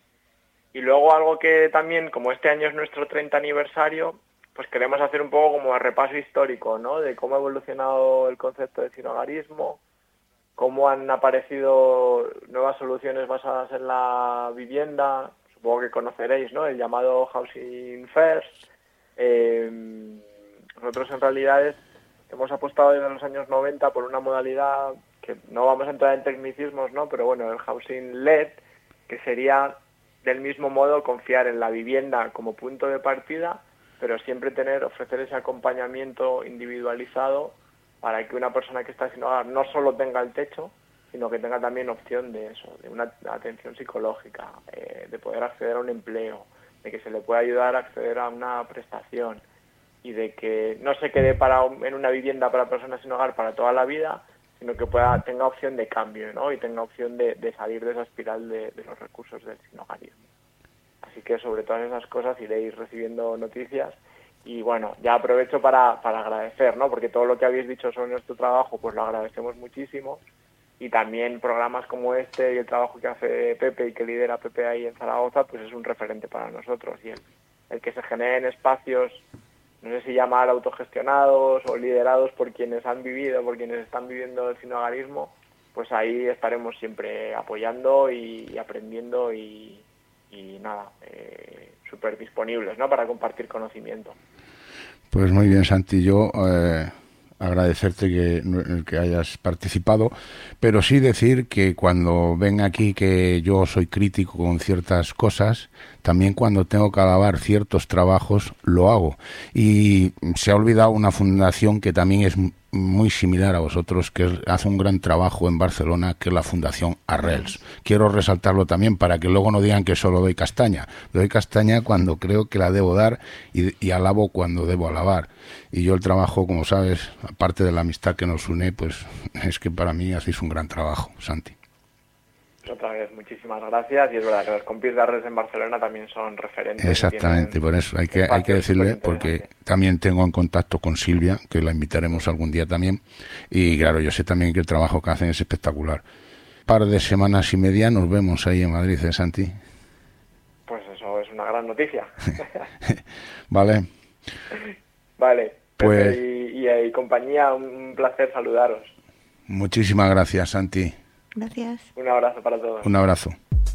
Y luego algo que también, como este año es nuestro treinta aniversario, pues queremos hacer un poco como repaso histórico, ¿no?, de cómo ha evolucionado el concepto de sinhogarismo, cómo han aparecido nuevas soluciones basadas en la vivienda. Supongo que conoceréis, ¿no?, el llamado Housing First. Eh, nosotros en realidad hemos apostado desde los años noventa por una modalidad que no vamos a entrar en tecnicismos, ¿no?, pero bueno, el Housing Led, que sería del mismo modo confiar en la vivienda como punto de partida, pero siempre tener, ofrecer ese acompañamiento individualizado para que una persona que está sin hogar no solo tenga el techo, sino que tenga también opción de eso, de una atención psicológica, eh, de poder acceder a un empleo, de que se le pueda ayudar a acceder a una prestación y de que no se quede para en una vivienda para personas sin hogar para toda la vida, sino que pueda tenga opción de cambio, ¿no?, y tenga opción de, de salir de esa espiral de, de los recursos del sinhogarismo. Así que sobre todas esas cosas iréis recibiendo noticias. Y bueno, ya aprovecho para, para agradecer, ¿no?, porque todo lo que habéis dicho sobre nuestro trabajo, pues lo agradecemos muchísimo. Y también programas como este y el trabajo que hace Pepe y que lidera Pepe ahí en Zaragoza, pues es un referente para nosotros. Y el, el que se generen espacios, no sé si llamar autogestionados o liderados por quienes han vivido, por quienes están viviendo el sinhogarismo, pues ahí estaremos siempre apoyando y, y aprendiendo y, y nada, eh, súper disponibles, ¿no?, para compartir conocimiento. Pues muy bien, Santi, yo eh, agradecerte que, que hayas participado, pero sí decir que cuando ven aquí que yo soy crítico con ciertas cosas, también cuando tengo que alabar ciertos trabajos lo hago. Y se ha olvidado una fundación que también es muy similar a vosotros, que hace un gran trabajo en Barcelona, que es la Fundación Arrels. Quiero resaltarlo también para que luego no digan que solo doy castaña. Doy castaña cuando creo que la debo dar y, y alabo cuando debo alabar. Y yo el trabajo, como sabes, aparte de la amistad que nos une, pues es que para mí hacéis un gran trabajo, Santi. Otra vez, muchísimas gracias. Y es verdad que los compis de Arrels en Barcelona también son referentes. Exactamente, por eso hay que, hay que decirle, porque también tengo en contacto con Silvia, que la invitaremos algún día también. Y claro, yo sé también que el trabajo que hacen es espectacular. Un par de semanas y media nos vemos ahí en Madrid, ¿eh, Santi? Pues eso es una gran noticia. Vale. Vale, pues y, y, y compañía, un placer saludaros. Muchísimas gracias, Santi. Gracias. Un abrazo para todos. Un abrazo.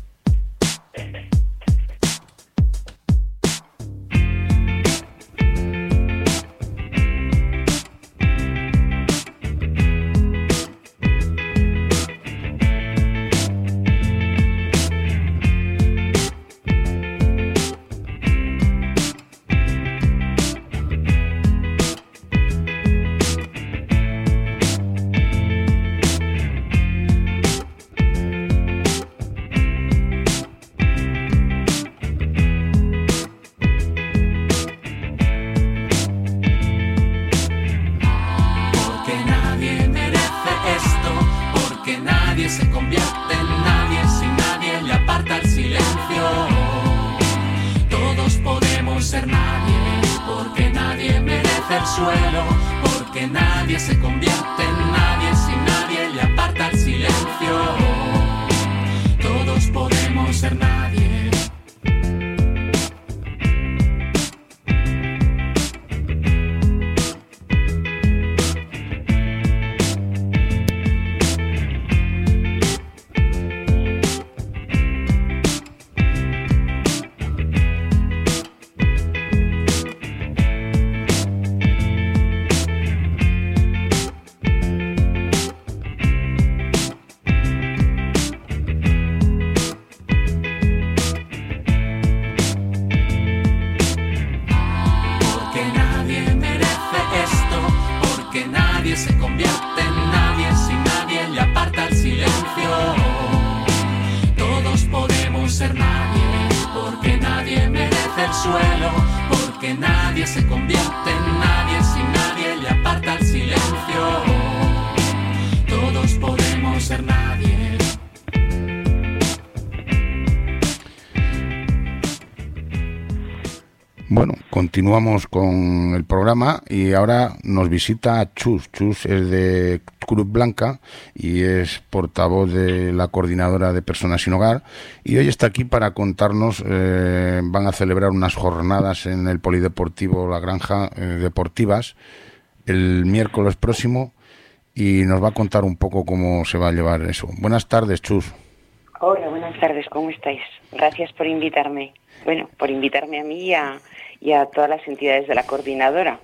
Bueno, continuamos con el programa y ahora nos visita Chus. Chus es de Cruz Blanca y es portavoz de la Coordinadora de Personas Sin Hogar y hoy está aquí para contarnos, eh, van a celebrar unas jornadas en el Polideportivo La Granja eh, Deportivas el miércoles próximo y nos va a contar un poco cómo se va a llevar eso. Buenas tardes, Chus. Hola, buenas tardes, ¿cómo estáis? Gracias por invitarme. Bueno, por invitarme a mí y a, y a todas las entidades de la coordinadora.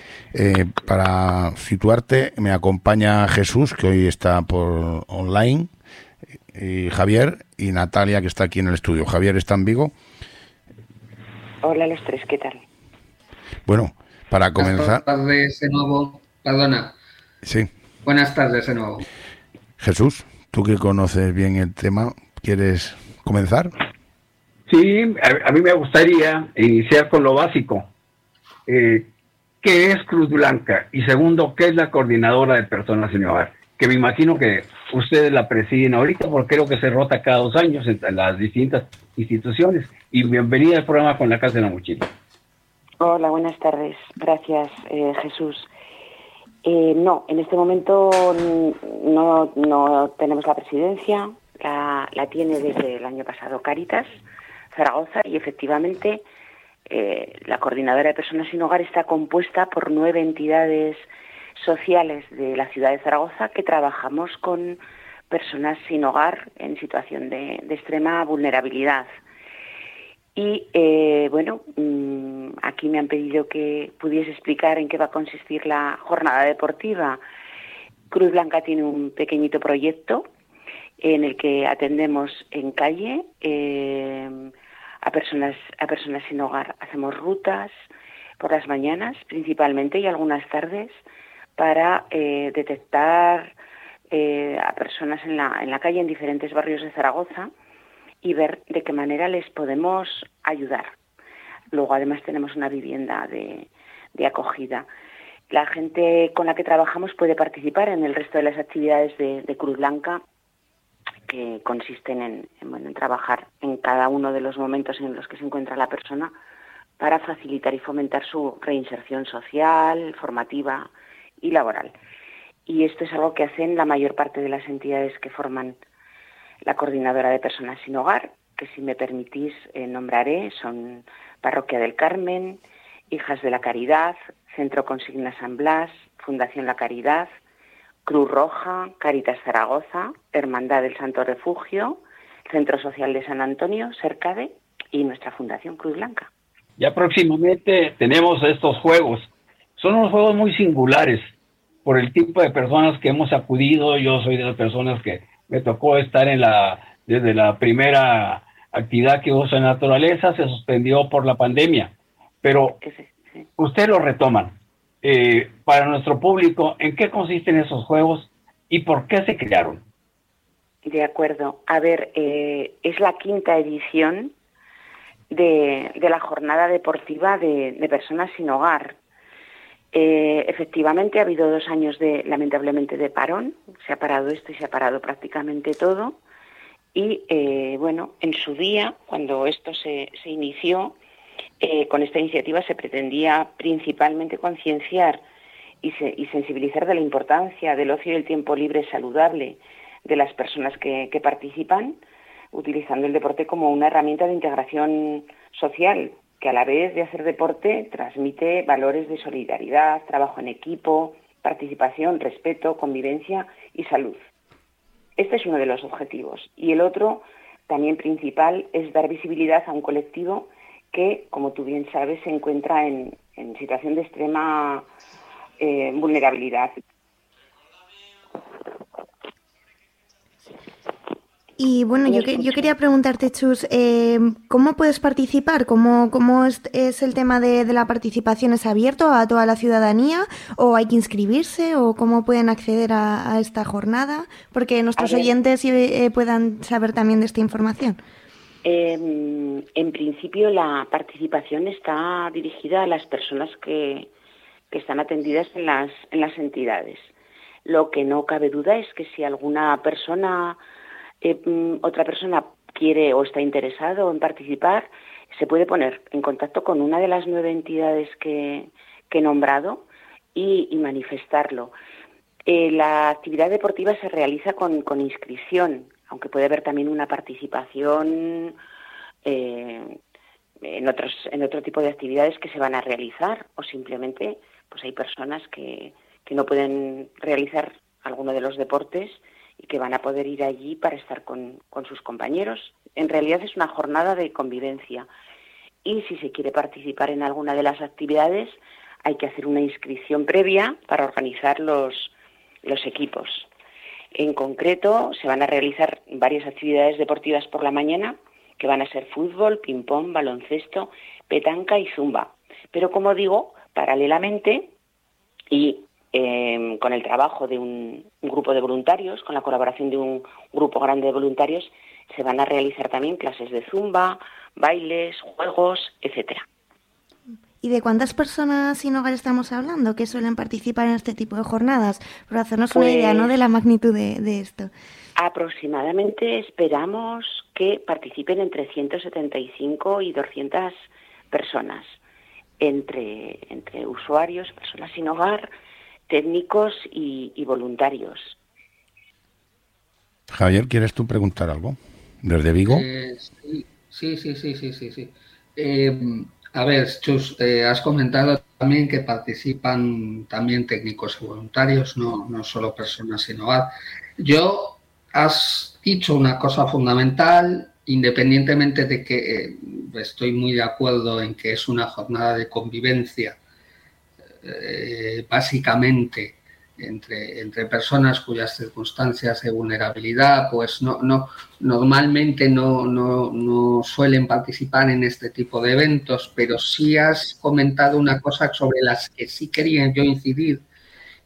Eh, para situarte, me acompaña Jesús, que hoy está por online, y Javier y Natalia, que está aquí en el estudio. Javier está en Vigo. Hola a los tres, ¿qué tal? Bueno, para comenzar... Buenas tardes de nuevo, perdona. Sí. Buenas tardes de nuevo. Jesús, tú que conoces bien el tema, ¿quieres comenzar? Sí, a, a mí me gustaría iniciar con lo básico. Eh, ¿Qué es Cruz Blanca? Y segundo, ¿qué es la Coordinadora de Personas Sin Hogar? Que me imagino que ustedes la presiden ahorita porque creo que se rota cada dos años entre las distintas instituciones. Y bienvenida al programa Con la Casa en la Mochila. Hola, buenas tardes. Gracias, eh, Jesús. Eh, no, en este momento no, no tenemos la presidencia. La, la tiene desde el año pasado Cáritas Zaragoza y efectivamente eh, la Coordinadora de Personas Sin Hogar está compuesta por nueve entidades sociales de la ciudad de Zaragoza que trabajamos con personas sin hogar en situación de, de extrema vulnerabilidad. Y eh, bueno, mmm, aquí me han pedido que pudiese explicar en qué va a consistir la jornada deportiva. Cruz Blanca tiene un pequeñito proyecto en el que atendemos en calle eh, a personas a personas sin hogar. Hacemos rutas por las mañanas principalmente y algunas tardes para eh, detectar eh, a personas en la, en la calle, en diferentes barrios de Zaragoza, y ver de qué manera les podemos ayudar. Luego, además, tenemos una vivienda de, de acogida. La gente con la que trabajamos puede participar en el resto de las actividades de, de Cruz Blanca, que consisten en, en, bueno, en trabajar en cada uno de los momentos en los que se encuentra la persona para facilitar y fomentar su reinserción social, formativa y laboral. Y esto es algo que hacen la mayor parte de las entidades que forman la Coordinadora de Personas Sin Hogar, que, si me permitís, eh, nombraré. Son Parroquia del Carmen, Hijas de la Caridad, Centro Consigna San Blas, Fundación La Caridad, Cruz Roja, Cáritas Zaragoza, Hermandad del Santo Refugio, Centro Social de San Antonio, Cercade, y nuestra Fundación Cruz Blanca. Ya próximamente tenemos estos juegos. Son unos juegos muy singulares por el tipo de personas que hemos acudido. Yo soy de las personas que me tocó estar en la desde la primera actividad que hubo en naturaleza. Se suspendió por la pandemia, pero ustedes lo retoman. Eh, para nuestro público, ¿en qué consisten esos juegos y por qué se crearon? De acuerdo. A ver, eh, es la quinta edición de, de la jornada deportiva de, de personas sin hogar. Eh, efectivamente, ha habido dos años, de lamentablemente, de parón. Se ha parado esto y se ha parado prácticamente todo. Y, eh, bueno, en su día, cuando esto se, se inició, Eh, con esta iniciativa se pretendía principalmente concienciar y, se, y sensibilizar de la importancia del ocio y el tiempo libre saludable de las personas que, que participan, utilizando el deporte como una herramienta de integración social, que a la vez de hacer deporte transmite valores de solidaridad, trabajo en equipo, participación, respeto, convivencia y salud. Este es uno de los objetivos. Y el otro, también principal, es dar visibilidad a un colectivo que, como tú bien sabes, se encuentra en, en situación de extrema eh, vulnerabilidad. Y bueno, yo, que, yo quería preguntarte, Chus, eh, ¿cómo puedes participar? ¿Cómo, cómo es, es el tema de, de la participación? ¿Es abierto a toda la ciudadanía o hay que inscribirse? ¿O cómo pueden acceder a, a esta jornada? Porque nuestros oyentes eh, puedan saber también de esta información. Eh, en principio, la participación está dirigida a las personas que, que están atendidas en las, en las entidades. Lo que no cabe duda es que si alguna persona, eh, otra persona quiere o está interesado en participar, se puede poner en contacto con una de las nueve entidades que, que he nombrado y, y manifestarlo. Eh, la actividad deportiva se realiza con, con inscripción, aunque puede haber también una participación eh, en otros en otro tipo de actividades que se van a realizar, o simplemente pues hay personas que, que no pueden realizar alguno de los deportes y que van a poder ir allí para estar con, con sus compañeros. En realidad es una jornada de convivencia, y si se quiere participar en alguna de las actividades hay que hacer una inscripción previa para organizar los, los equipos. En concreto, se van a realizar varias actividades deportivas por la mañana, que van a ser fútbol, ping-pong, baloncesto, petanca y zumba. Pero, como digo, paralelamente y eh, con el trabajo de un, un grupo de voluntarios, con la colaboración de un grupo grande de voluntarios, se van a realizar también clases de zumba, bailes, juegos, etcétera. ¿Y de cuántas personas sin hogar estamos hablando que suelen participar en este tipo de jornadas? Para hacernos pues, una idea, ¿no?, de la magnitud de, de esto. Aproximadamente esperamos que participen entre ciento setenta y cinco y doscientas personas, entre, entre usuarios, personas sin hogar, técnicos y, y voluntarios. Javier, ¿quieres tú preguntar algo? ¿Desde Vigo? Eh, sí, sí, sí, sí, sí, sí. Eh, A ver, Chus, eh, has comentado también que participan también técnicos y voluntarios, no, no solo personas sin hogar. Yo, has dicho una cosa fundamental, independientemente de que eh, estoy muy de acuerdo en que es una jornada de convivencia, eh, básicamente entre, entre personas cuyas circunstancias de vulnerabilidad pues no, no normalmente no, no, no suelen participar en este tipo de eventos, pero sí has comentado una cosa sobre las que sí quería yo incidir,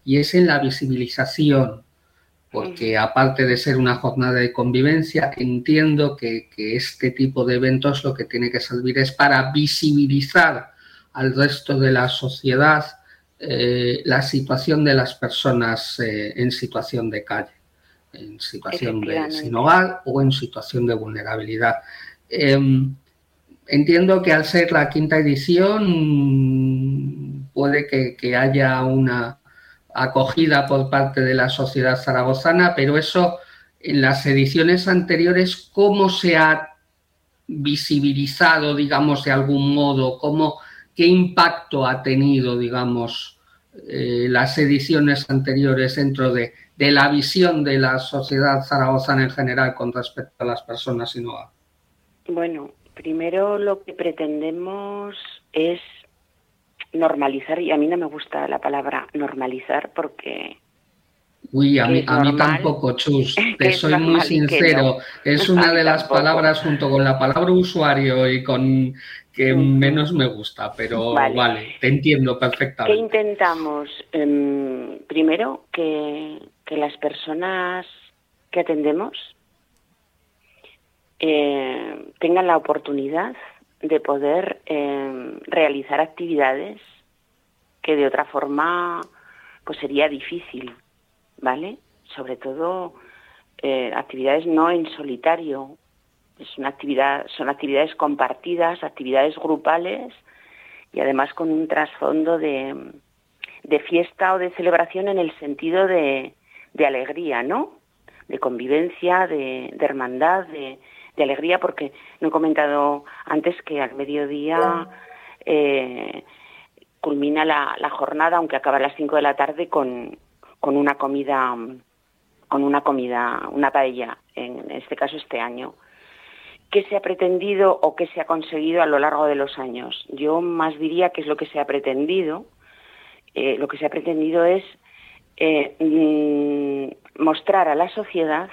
y es en la visibilización, porque aparte de ser una jornada de convivencia, entiendo que, que este tipo de eventos lo que tiene que servir es para visibilizar al resto de la sociedad eh, la situación de las personas eh, en situación de calle, en situación de sin hogar o en situación de vulnerabilidad. Eh, entiendo que al ser la quinta edición puede que, que haya una acogida por parte de la sociedad zaragozana, pero eso en las ediciones anteriores, ¿cómo se ha visibilizado, digamos, de algún modo? ¿Cómo, qué impacto ha tenido, digamos, eh, las ediciones anteriores dentro de, de la visión de la sociedad zaragozana en general con respecto a las personas sin hogar? Bueno, primero lo que pretendemos es normalizar, y a mí no me gusta la palabra normalizar porque... Uy, a mí, a mí tampoco, Chus, te soy muy sincero, no. Es una de las tampoco. palabras junto con la palabra usuario y con que uh-huh. menos me gusta, pero vale. vale, te entiendo perfectamente. ¿Qué intentamos? Um, primero, que, que las personas que atendemos eh, tengan la oportunidad de poder eh, realizar actividades que de otra forma pues sería difícil, ¿vale? Sobre todo eh, actividades no en solitario, es una actividad, son actividades compartidas, actividades grupales y además con un trasfondo de, de fiesta o de celebración en el sentido de, de alegría, ¿no? De convivencia, de, de hermandad, de de alegría, porque no he comentado antes que al mediodía eh, culmina la, la jornada, aunque acaba a las cinco de la tarde, con, con una comida, con una comida, una paella, en este caso este año. ¿Qué se ha pretendido o qué se ha conseguido a lo largo de los años? Yo más diría que es lo que se ha pretendido. Eh, lo que se ha pretendido es eh, mm, mostrar a la sociedad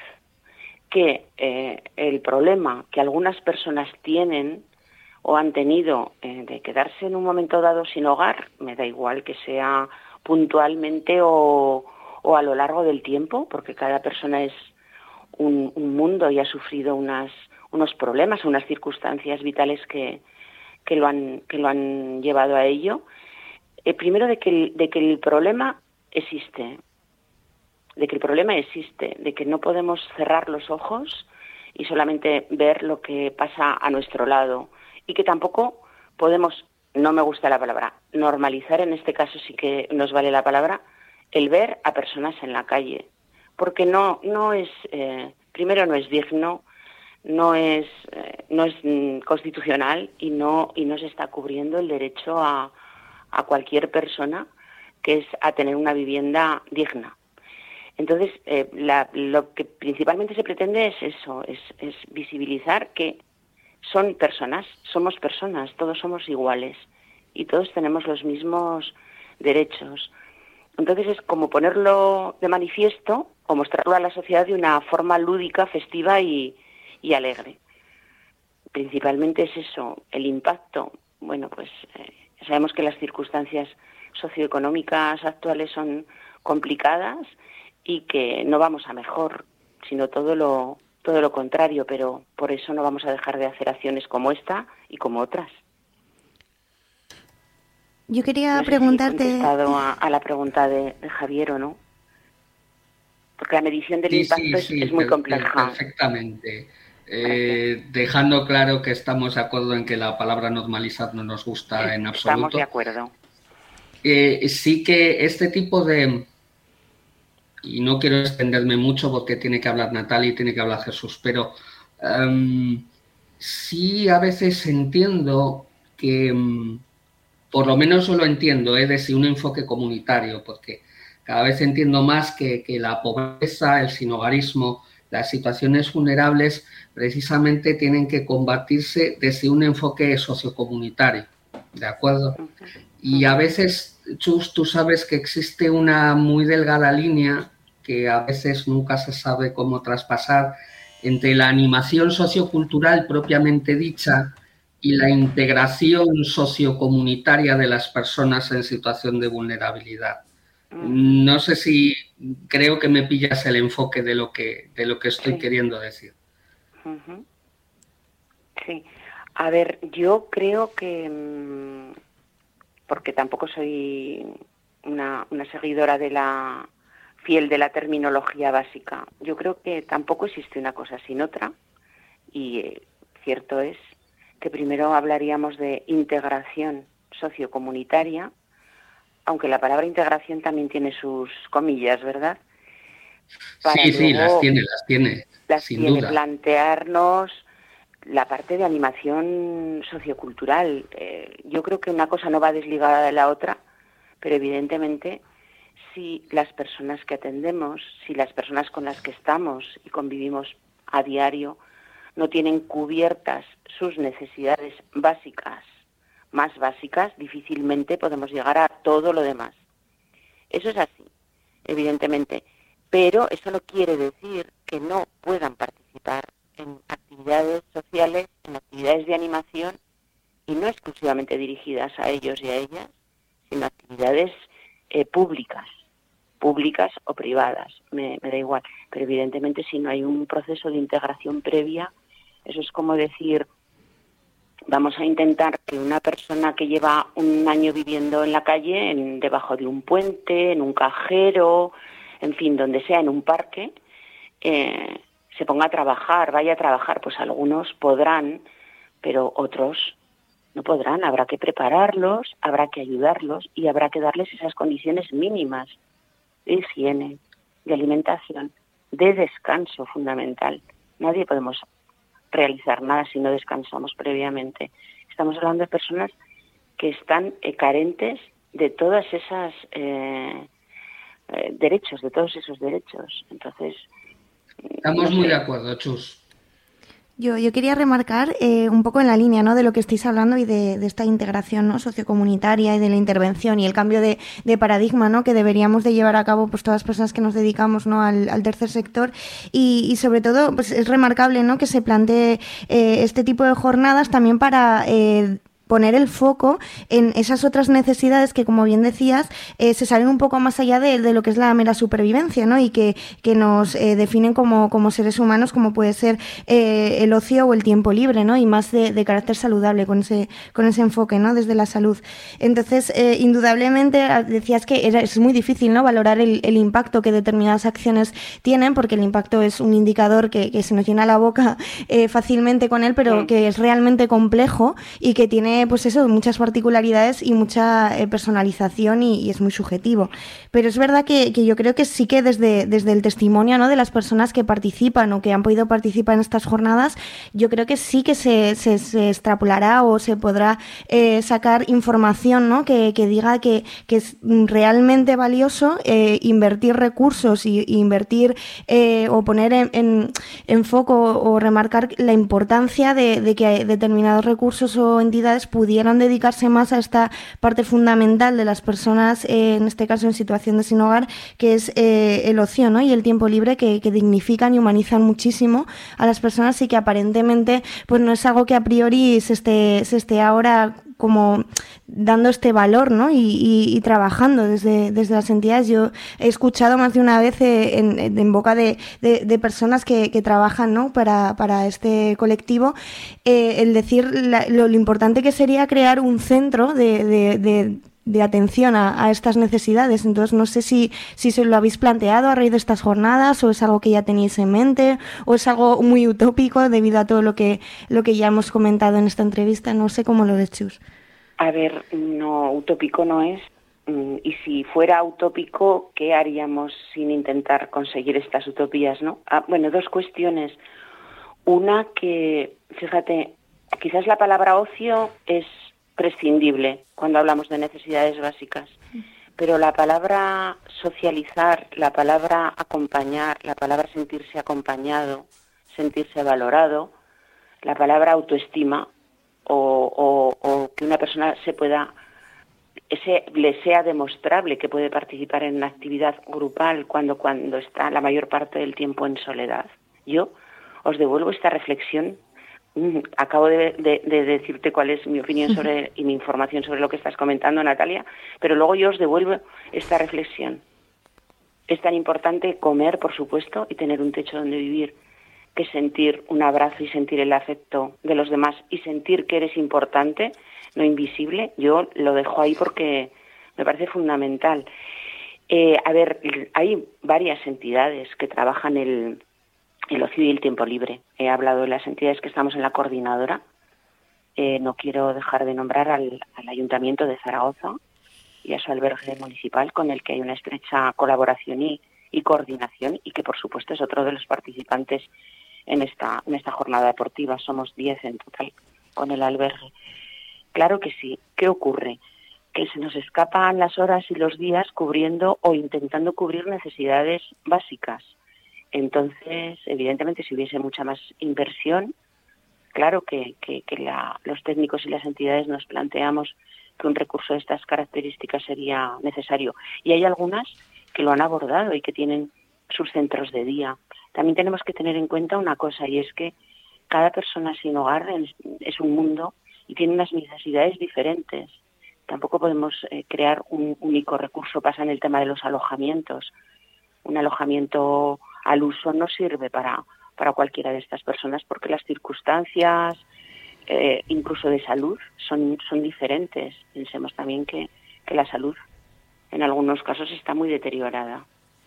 que eh, el problema que algunas personas tienen o han tenido eh, de quedarse en un momento dado sin hogar, me da igual que sea puntualmente o, o a lo largo del tiempo, porque cada persona es un, un mundo y ha sufrido unas, unos problemas, unas circunstancias vitales que, que, lo, han, que lo han llevado a ello. Eh, primero de que, el, de que el problema existe, de que el problema existe, de que no podemos cerrar los ojos y solamente ver lo que pasa a nuestro lado y que tampoco podemos, no me gusta la palabra, normalizar, en este caso sí que nos vale la palabra, el ver a personas en la calle, porque no no es, eh, primero no es digno, no es eh, no es mm, constitucional y no y no se está cubriendo el derecho a, a cualquier persona, que es a tener una vivienda digna. Entonces, eh, la, lo que principalmente se pretende es eso, es, es visibilizar que son personas, somos personas, todos somos iguales y todos tenemos los mismos derechos. Entonces es como ponerlo de manifiesto o mostrarlo a la sociedad de una forma lúdica, festiva y, y alegre. Principalmente es eso, el impacto. Bueno, pues eh, sabemos que las circunstancias socioeconómicas actuales son complicadas y que no vamos a mejor, sino todo lo todo lo contrario, pero por eso no vamos a dejar de hacer acciones como esta y como otras. Yo quería no sé preguntarte... Si he contestado a, a la pregunta de, de Javier o no, porque la medición del sí, impacto sí, sí, es, es muy per, compleja. Perfectamente. Eh, dejando claro que estamos de acuerdo en que la palabra normalizar no nos gusta en absoluto. Estamos de acuerdo. Eh, sí que este tipo de... Y no quiero extenderme mucho porque tiene que hablar Natalia y tiene que hablar Jesús, pero um, sí a veces entiendo que, um, por lo menos yo lo entiendo, ¿eh? Desde un enfoque comunitario, porque cada vez entiendo más que, que la pobreza, el sinhogarismo, las situaciones vulnerables precisamente tienen que combatirse desde un enfoque sociocomunitario, ¿de acuerdo? Y a veces, Chus, tú sabes que existe una muy delgada línea que a veces nunca se sabe cómo traspasar entre la animación sociocultural propiamente dicha y la integración sociocomunitaria de las personas en situación de vulnerabilidad. No sé si creo que me pillas el enfoque de lo que, de lo que estoy Sí. queriendo decir. Ujú. Sí. A ver, yo creo que, mm, porque tampoco soy una, una seguidora de la fiel de la terminología básica, yo creo que tampoco existe una cosa sin otra, y eh, cierto es que primero hablaríamos de integración sociocomunitaria, aunque la palabra integración también tiene sus comillas, ¿verdad? Para Sí, sí, luego las tiene, las tiene, las sin tiene, duda. plantearnos la parte de animación sociocultural. Eh, yo creo que una cosa no va desligada de la otra, pero evidentemente si las personas que atendemos, si las personas con las que estamos y convivimos a diario no tienen cubiertas sus necesidades básicas, más básicas, difícilmente podemos llegar a todo lo demás. Eso es así, evidentemente, pero eso no quiere decir que no puedan participar en actividades sociales, en actividades de animación, y no exclusivamente dirigidas a ellos y a ellas, sino actividades eh, públicas, públicas o privadas, me, me da igual. Pero evidentemente si no hay un proceso de integración previa, eso es como decir, vamos a intentar que una persona que lleva un año viviendo en la calle, en, debajo de un puente, en un cajero, en fin, donde sea, en un parque, eh, se ponga a trabajar, vaya a trabajar. Pues algunos podrán, pero otros no podrán. Habrá que prepararlos, habrá que ayudarlos y habrá que darles esas condiciones mínimas de higiene, de alimentación, de descanso fundamental. Nadie podemos realizar nada si no descansamos previamente. Estamos hablando de personas que están eh, carentes de todas esas eh, eh, derechos, de todos esos derechos. Entonces, Estamos no muy sé. de acuerdo, Chus. Yo, yo quería remarcar eh, un poco en la línea, ¿no?, de lo que estáis hablando y de, de esta integración, ¿no?, sociocomunitaria y de la intervención y el cambio de, de paradigma, ¿no?, que deberíamos de llevar a cabo pues todas las personas que nos dedicamos, ¿no?, al, al tercer sector, y, y sobre todo pues es remarcable, ¿no?, que se plantee eh, este tipo de jornadas también para eh, poner el foco en esas otras necesidades que, como bien decías, eh, se salen un poco más allá de, de lo que es la mera supervivencia, ¿no?, y que, que nos eh, definen como, como seres humanos, como puede ser eh, el ocio o el tiempo libre, ¿no?, y más de, de carácter saludable, con ese, con ese enfoque, ¿no?, desde la salud. Entonces, eh, indudablemente, decías que era, es muy difícil, ¿no?, valorar el, el impacto que determinadas acciones tienen, porque el impacto es un indicador que, que se nos llena la boca eh, fácilmente con él, pero Sí. que es realmente complejo y que tiene pues eso, muchas particularidades y mucha eh, personalización y, y es muy subjetivo. Pero es verdad que, que yo creo que sí que desde, desde el testimonio, ¿no?, de las personas que participan o que han podido participar en estas jornadas, yo creo que sí que se, se, se extrapolará o se podrá eh, sacar información, ¿no?, que, que diga que, que es realmente valioso eh, invertir recursos y, y invertir eh, o poner en, en, en foco o remarcar la importancia de, de que determinados recursos o entidades pudieran dedicarse más a esta parte fundamental de las personas, eh, en este caso en situación de sin hogar, que es eh, el ocio, ¿no?, y el tiempo libre, que, que dignifican y humanizan muchísimo a las personas y que aparentemente pues no es algo que a priori se esté, se esté ahora como dando este valor, ¿no?, y, y, y trabajando desde, desde las entidades. Yo he escuchado más de una vez eh, en, en boca de, de, de personas que, que trabajan, ¿no?, para, para este colectivo, eh, el decir la, lo, lo importante que sería crear un centro de, de, de de atención a, a estas necesidades. Entonces no sé si, si se lo habéis planteado a raíz de estas jornadas, o es algo que ya tenéis en mente, o es algo muy utópico debido a todo lo que, lo que ya hemos comentado en esta entrevista. No sé cómo lo ves, Chus. A ver, no, utópico no es. Y si fuera utópico, ¿qué haríamos sin intentar conseguir estas utopías, no? Ah, bueno, dos cuestiones. Una que, fíjate, quizás la palabra ocio es prescindible cuando hablamos de necesidades básicas, pero la palabra socializar, la palabra acompañar, la palabra sentirse acompañado, sentirse valorado, la palabra autoestima, o, o, o que una persona se pueda, ese, le sea demostrable que puede participar en una actividad grupal cuando, cuando está la mayor parte del tiempo en soledad. Yo os devuelvo esta reflexión Acabo de, de, de decirte cuál es mi opinión sobre y mi información sobre lo que estás comentando, Natalia, pero luego yo os devuelvo esta reflexión. Es tan importante comer, por supuesto, y tener un techo donde vivir, que sentir un abrazo y sentir el afecto de los demás y sentir que eres importante, no invisible. Yo lo dejo ahí porque me parece fundamental. Eh, a ver, hay varias entidades que trabajan el, el ocio y el tiempo libre. He hablado de las entidades que estamos en la coordinadora. Eh, no quiero dejar de nombrar al, al Ayuntamiento de Zaragoza y a su albergue municipal, con el que hay una estrecha colaboración y, y coordinación, y que por supuesto es otro de los participantes en esta, en esta jornada deportiva. Somos diez en total con el albergue. Claro que sí. ¿Qué ocurre? Que se nos escapan las horas y los días cubriendo o intentando cubrir necesidades básicas. Entonces, evidentemente, si hubiese mucha más inversión, claro que, que, que la, los técnicos y las entidades nos planteamos que un recurso de estas características sería necesario. Y hay algunas que lo han abordado y que tienen sus centros de día. También tenemos que tener en cuenta una cosa, y es que cada persona sin hogar es un mundo y tiene unas necesidades diferentes. Tampoco podemos eh, crear un único recurso. Pasa en el tema de los alojamientos. Un alojamiento al uso no sirve para, para cualquiera de estas personas porque las circunstancias, eh, incluso de salud, son, son diferentes. Pensemos también que, que la salud en algunos casos está muy deteriorada.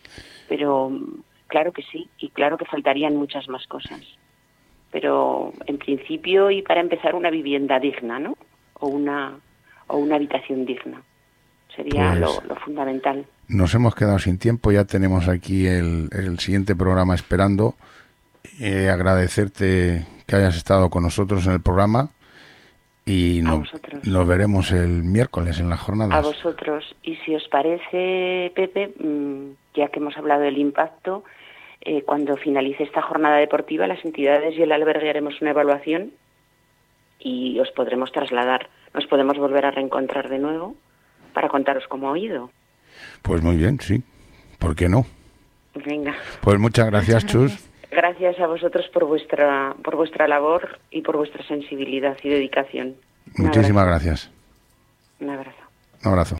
Pero claro que sí, y claro que faltarían muchas más cosas. Pero en principio, y para empezar, una vivienda digna, ¿no? O una... o una habitación digna. Sería pues, lo, lo fundamental. Nos hemos quedado sin tiempo, ya tenemos aquí el, el siguiente programa esperando. Eh, agradecerte que hayas estado con nosotros en el programa y no, nos veremos el miércoles en las jornadas. A vosotros. Y si os parece, Pepe, ya que hemos hablado del impacto, eh, cuando finalice esta jornada deportiva, las entidades y el albergue haremos una evaluación y os podremos trasladar. Nos podemos volver a reencontrar de nuevo para contaros cómo ha ido. Pues muy bien, sí. ¿Por qué no? Venga. Pues muchas gracias, muchas gracias. Chus. Gracias a vosotros por vuestra por vuestra labor y por vuestra sensibilidad y dedicación. Un Muchísimas abrazo. Gracias. Un abrazo. Un abrazo.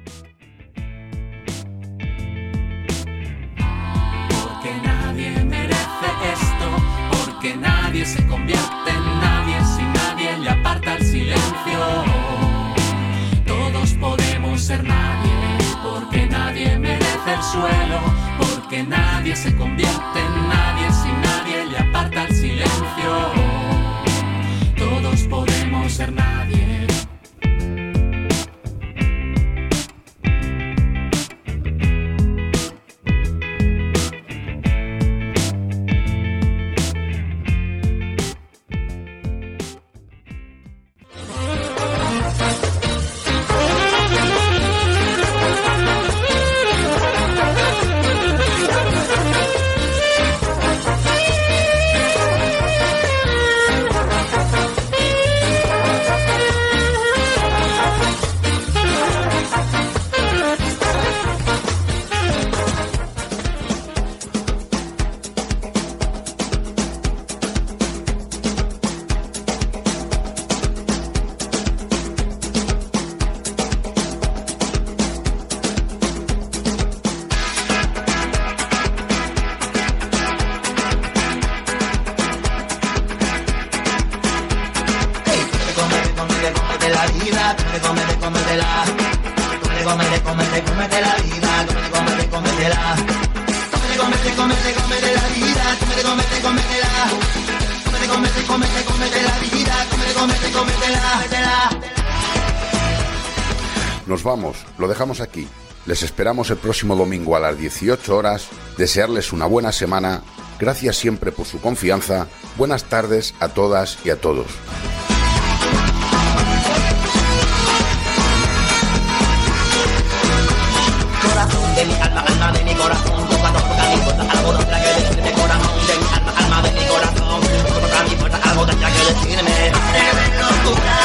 Porque nadie merece esto, porque nadie se convierte en nadie si nadie le aparta el silencio. Todos podemos ser nadie, porque nadie merece el suelo, porque nadie se convierte en nadie si nadie le aparta el silencio. Todos podemos ser nadie. Nos vamos, lo dejamos aquí. Les esperamos el próximo domingo a las dieciocho horas. Desearles una buena semana. Gracias siempre por su confianza. Buenas tardes a todas y a todos. Corazón de mi alma, alma de mi corazón, tú cuando toca mi puerta, algo tendrá que decirme. Corazón de mi alma, alma de mi corazón, tú cuando toca mi puerta, algo tendrá que decirme. De locura.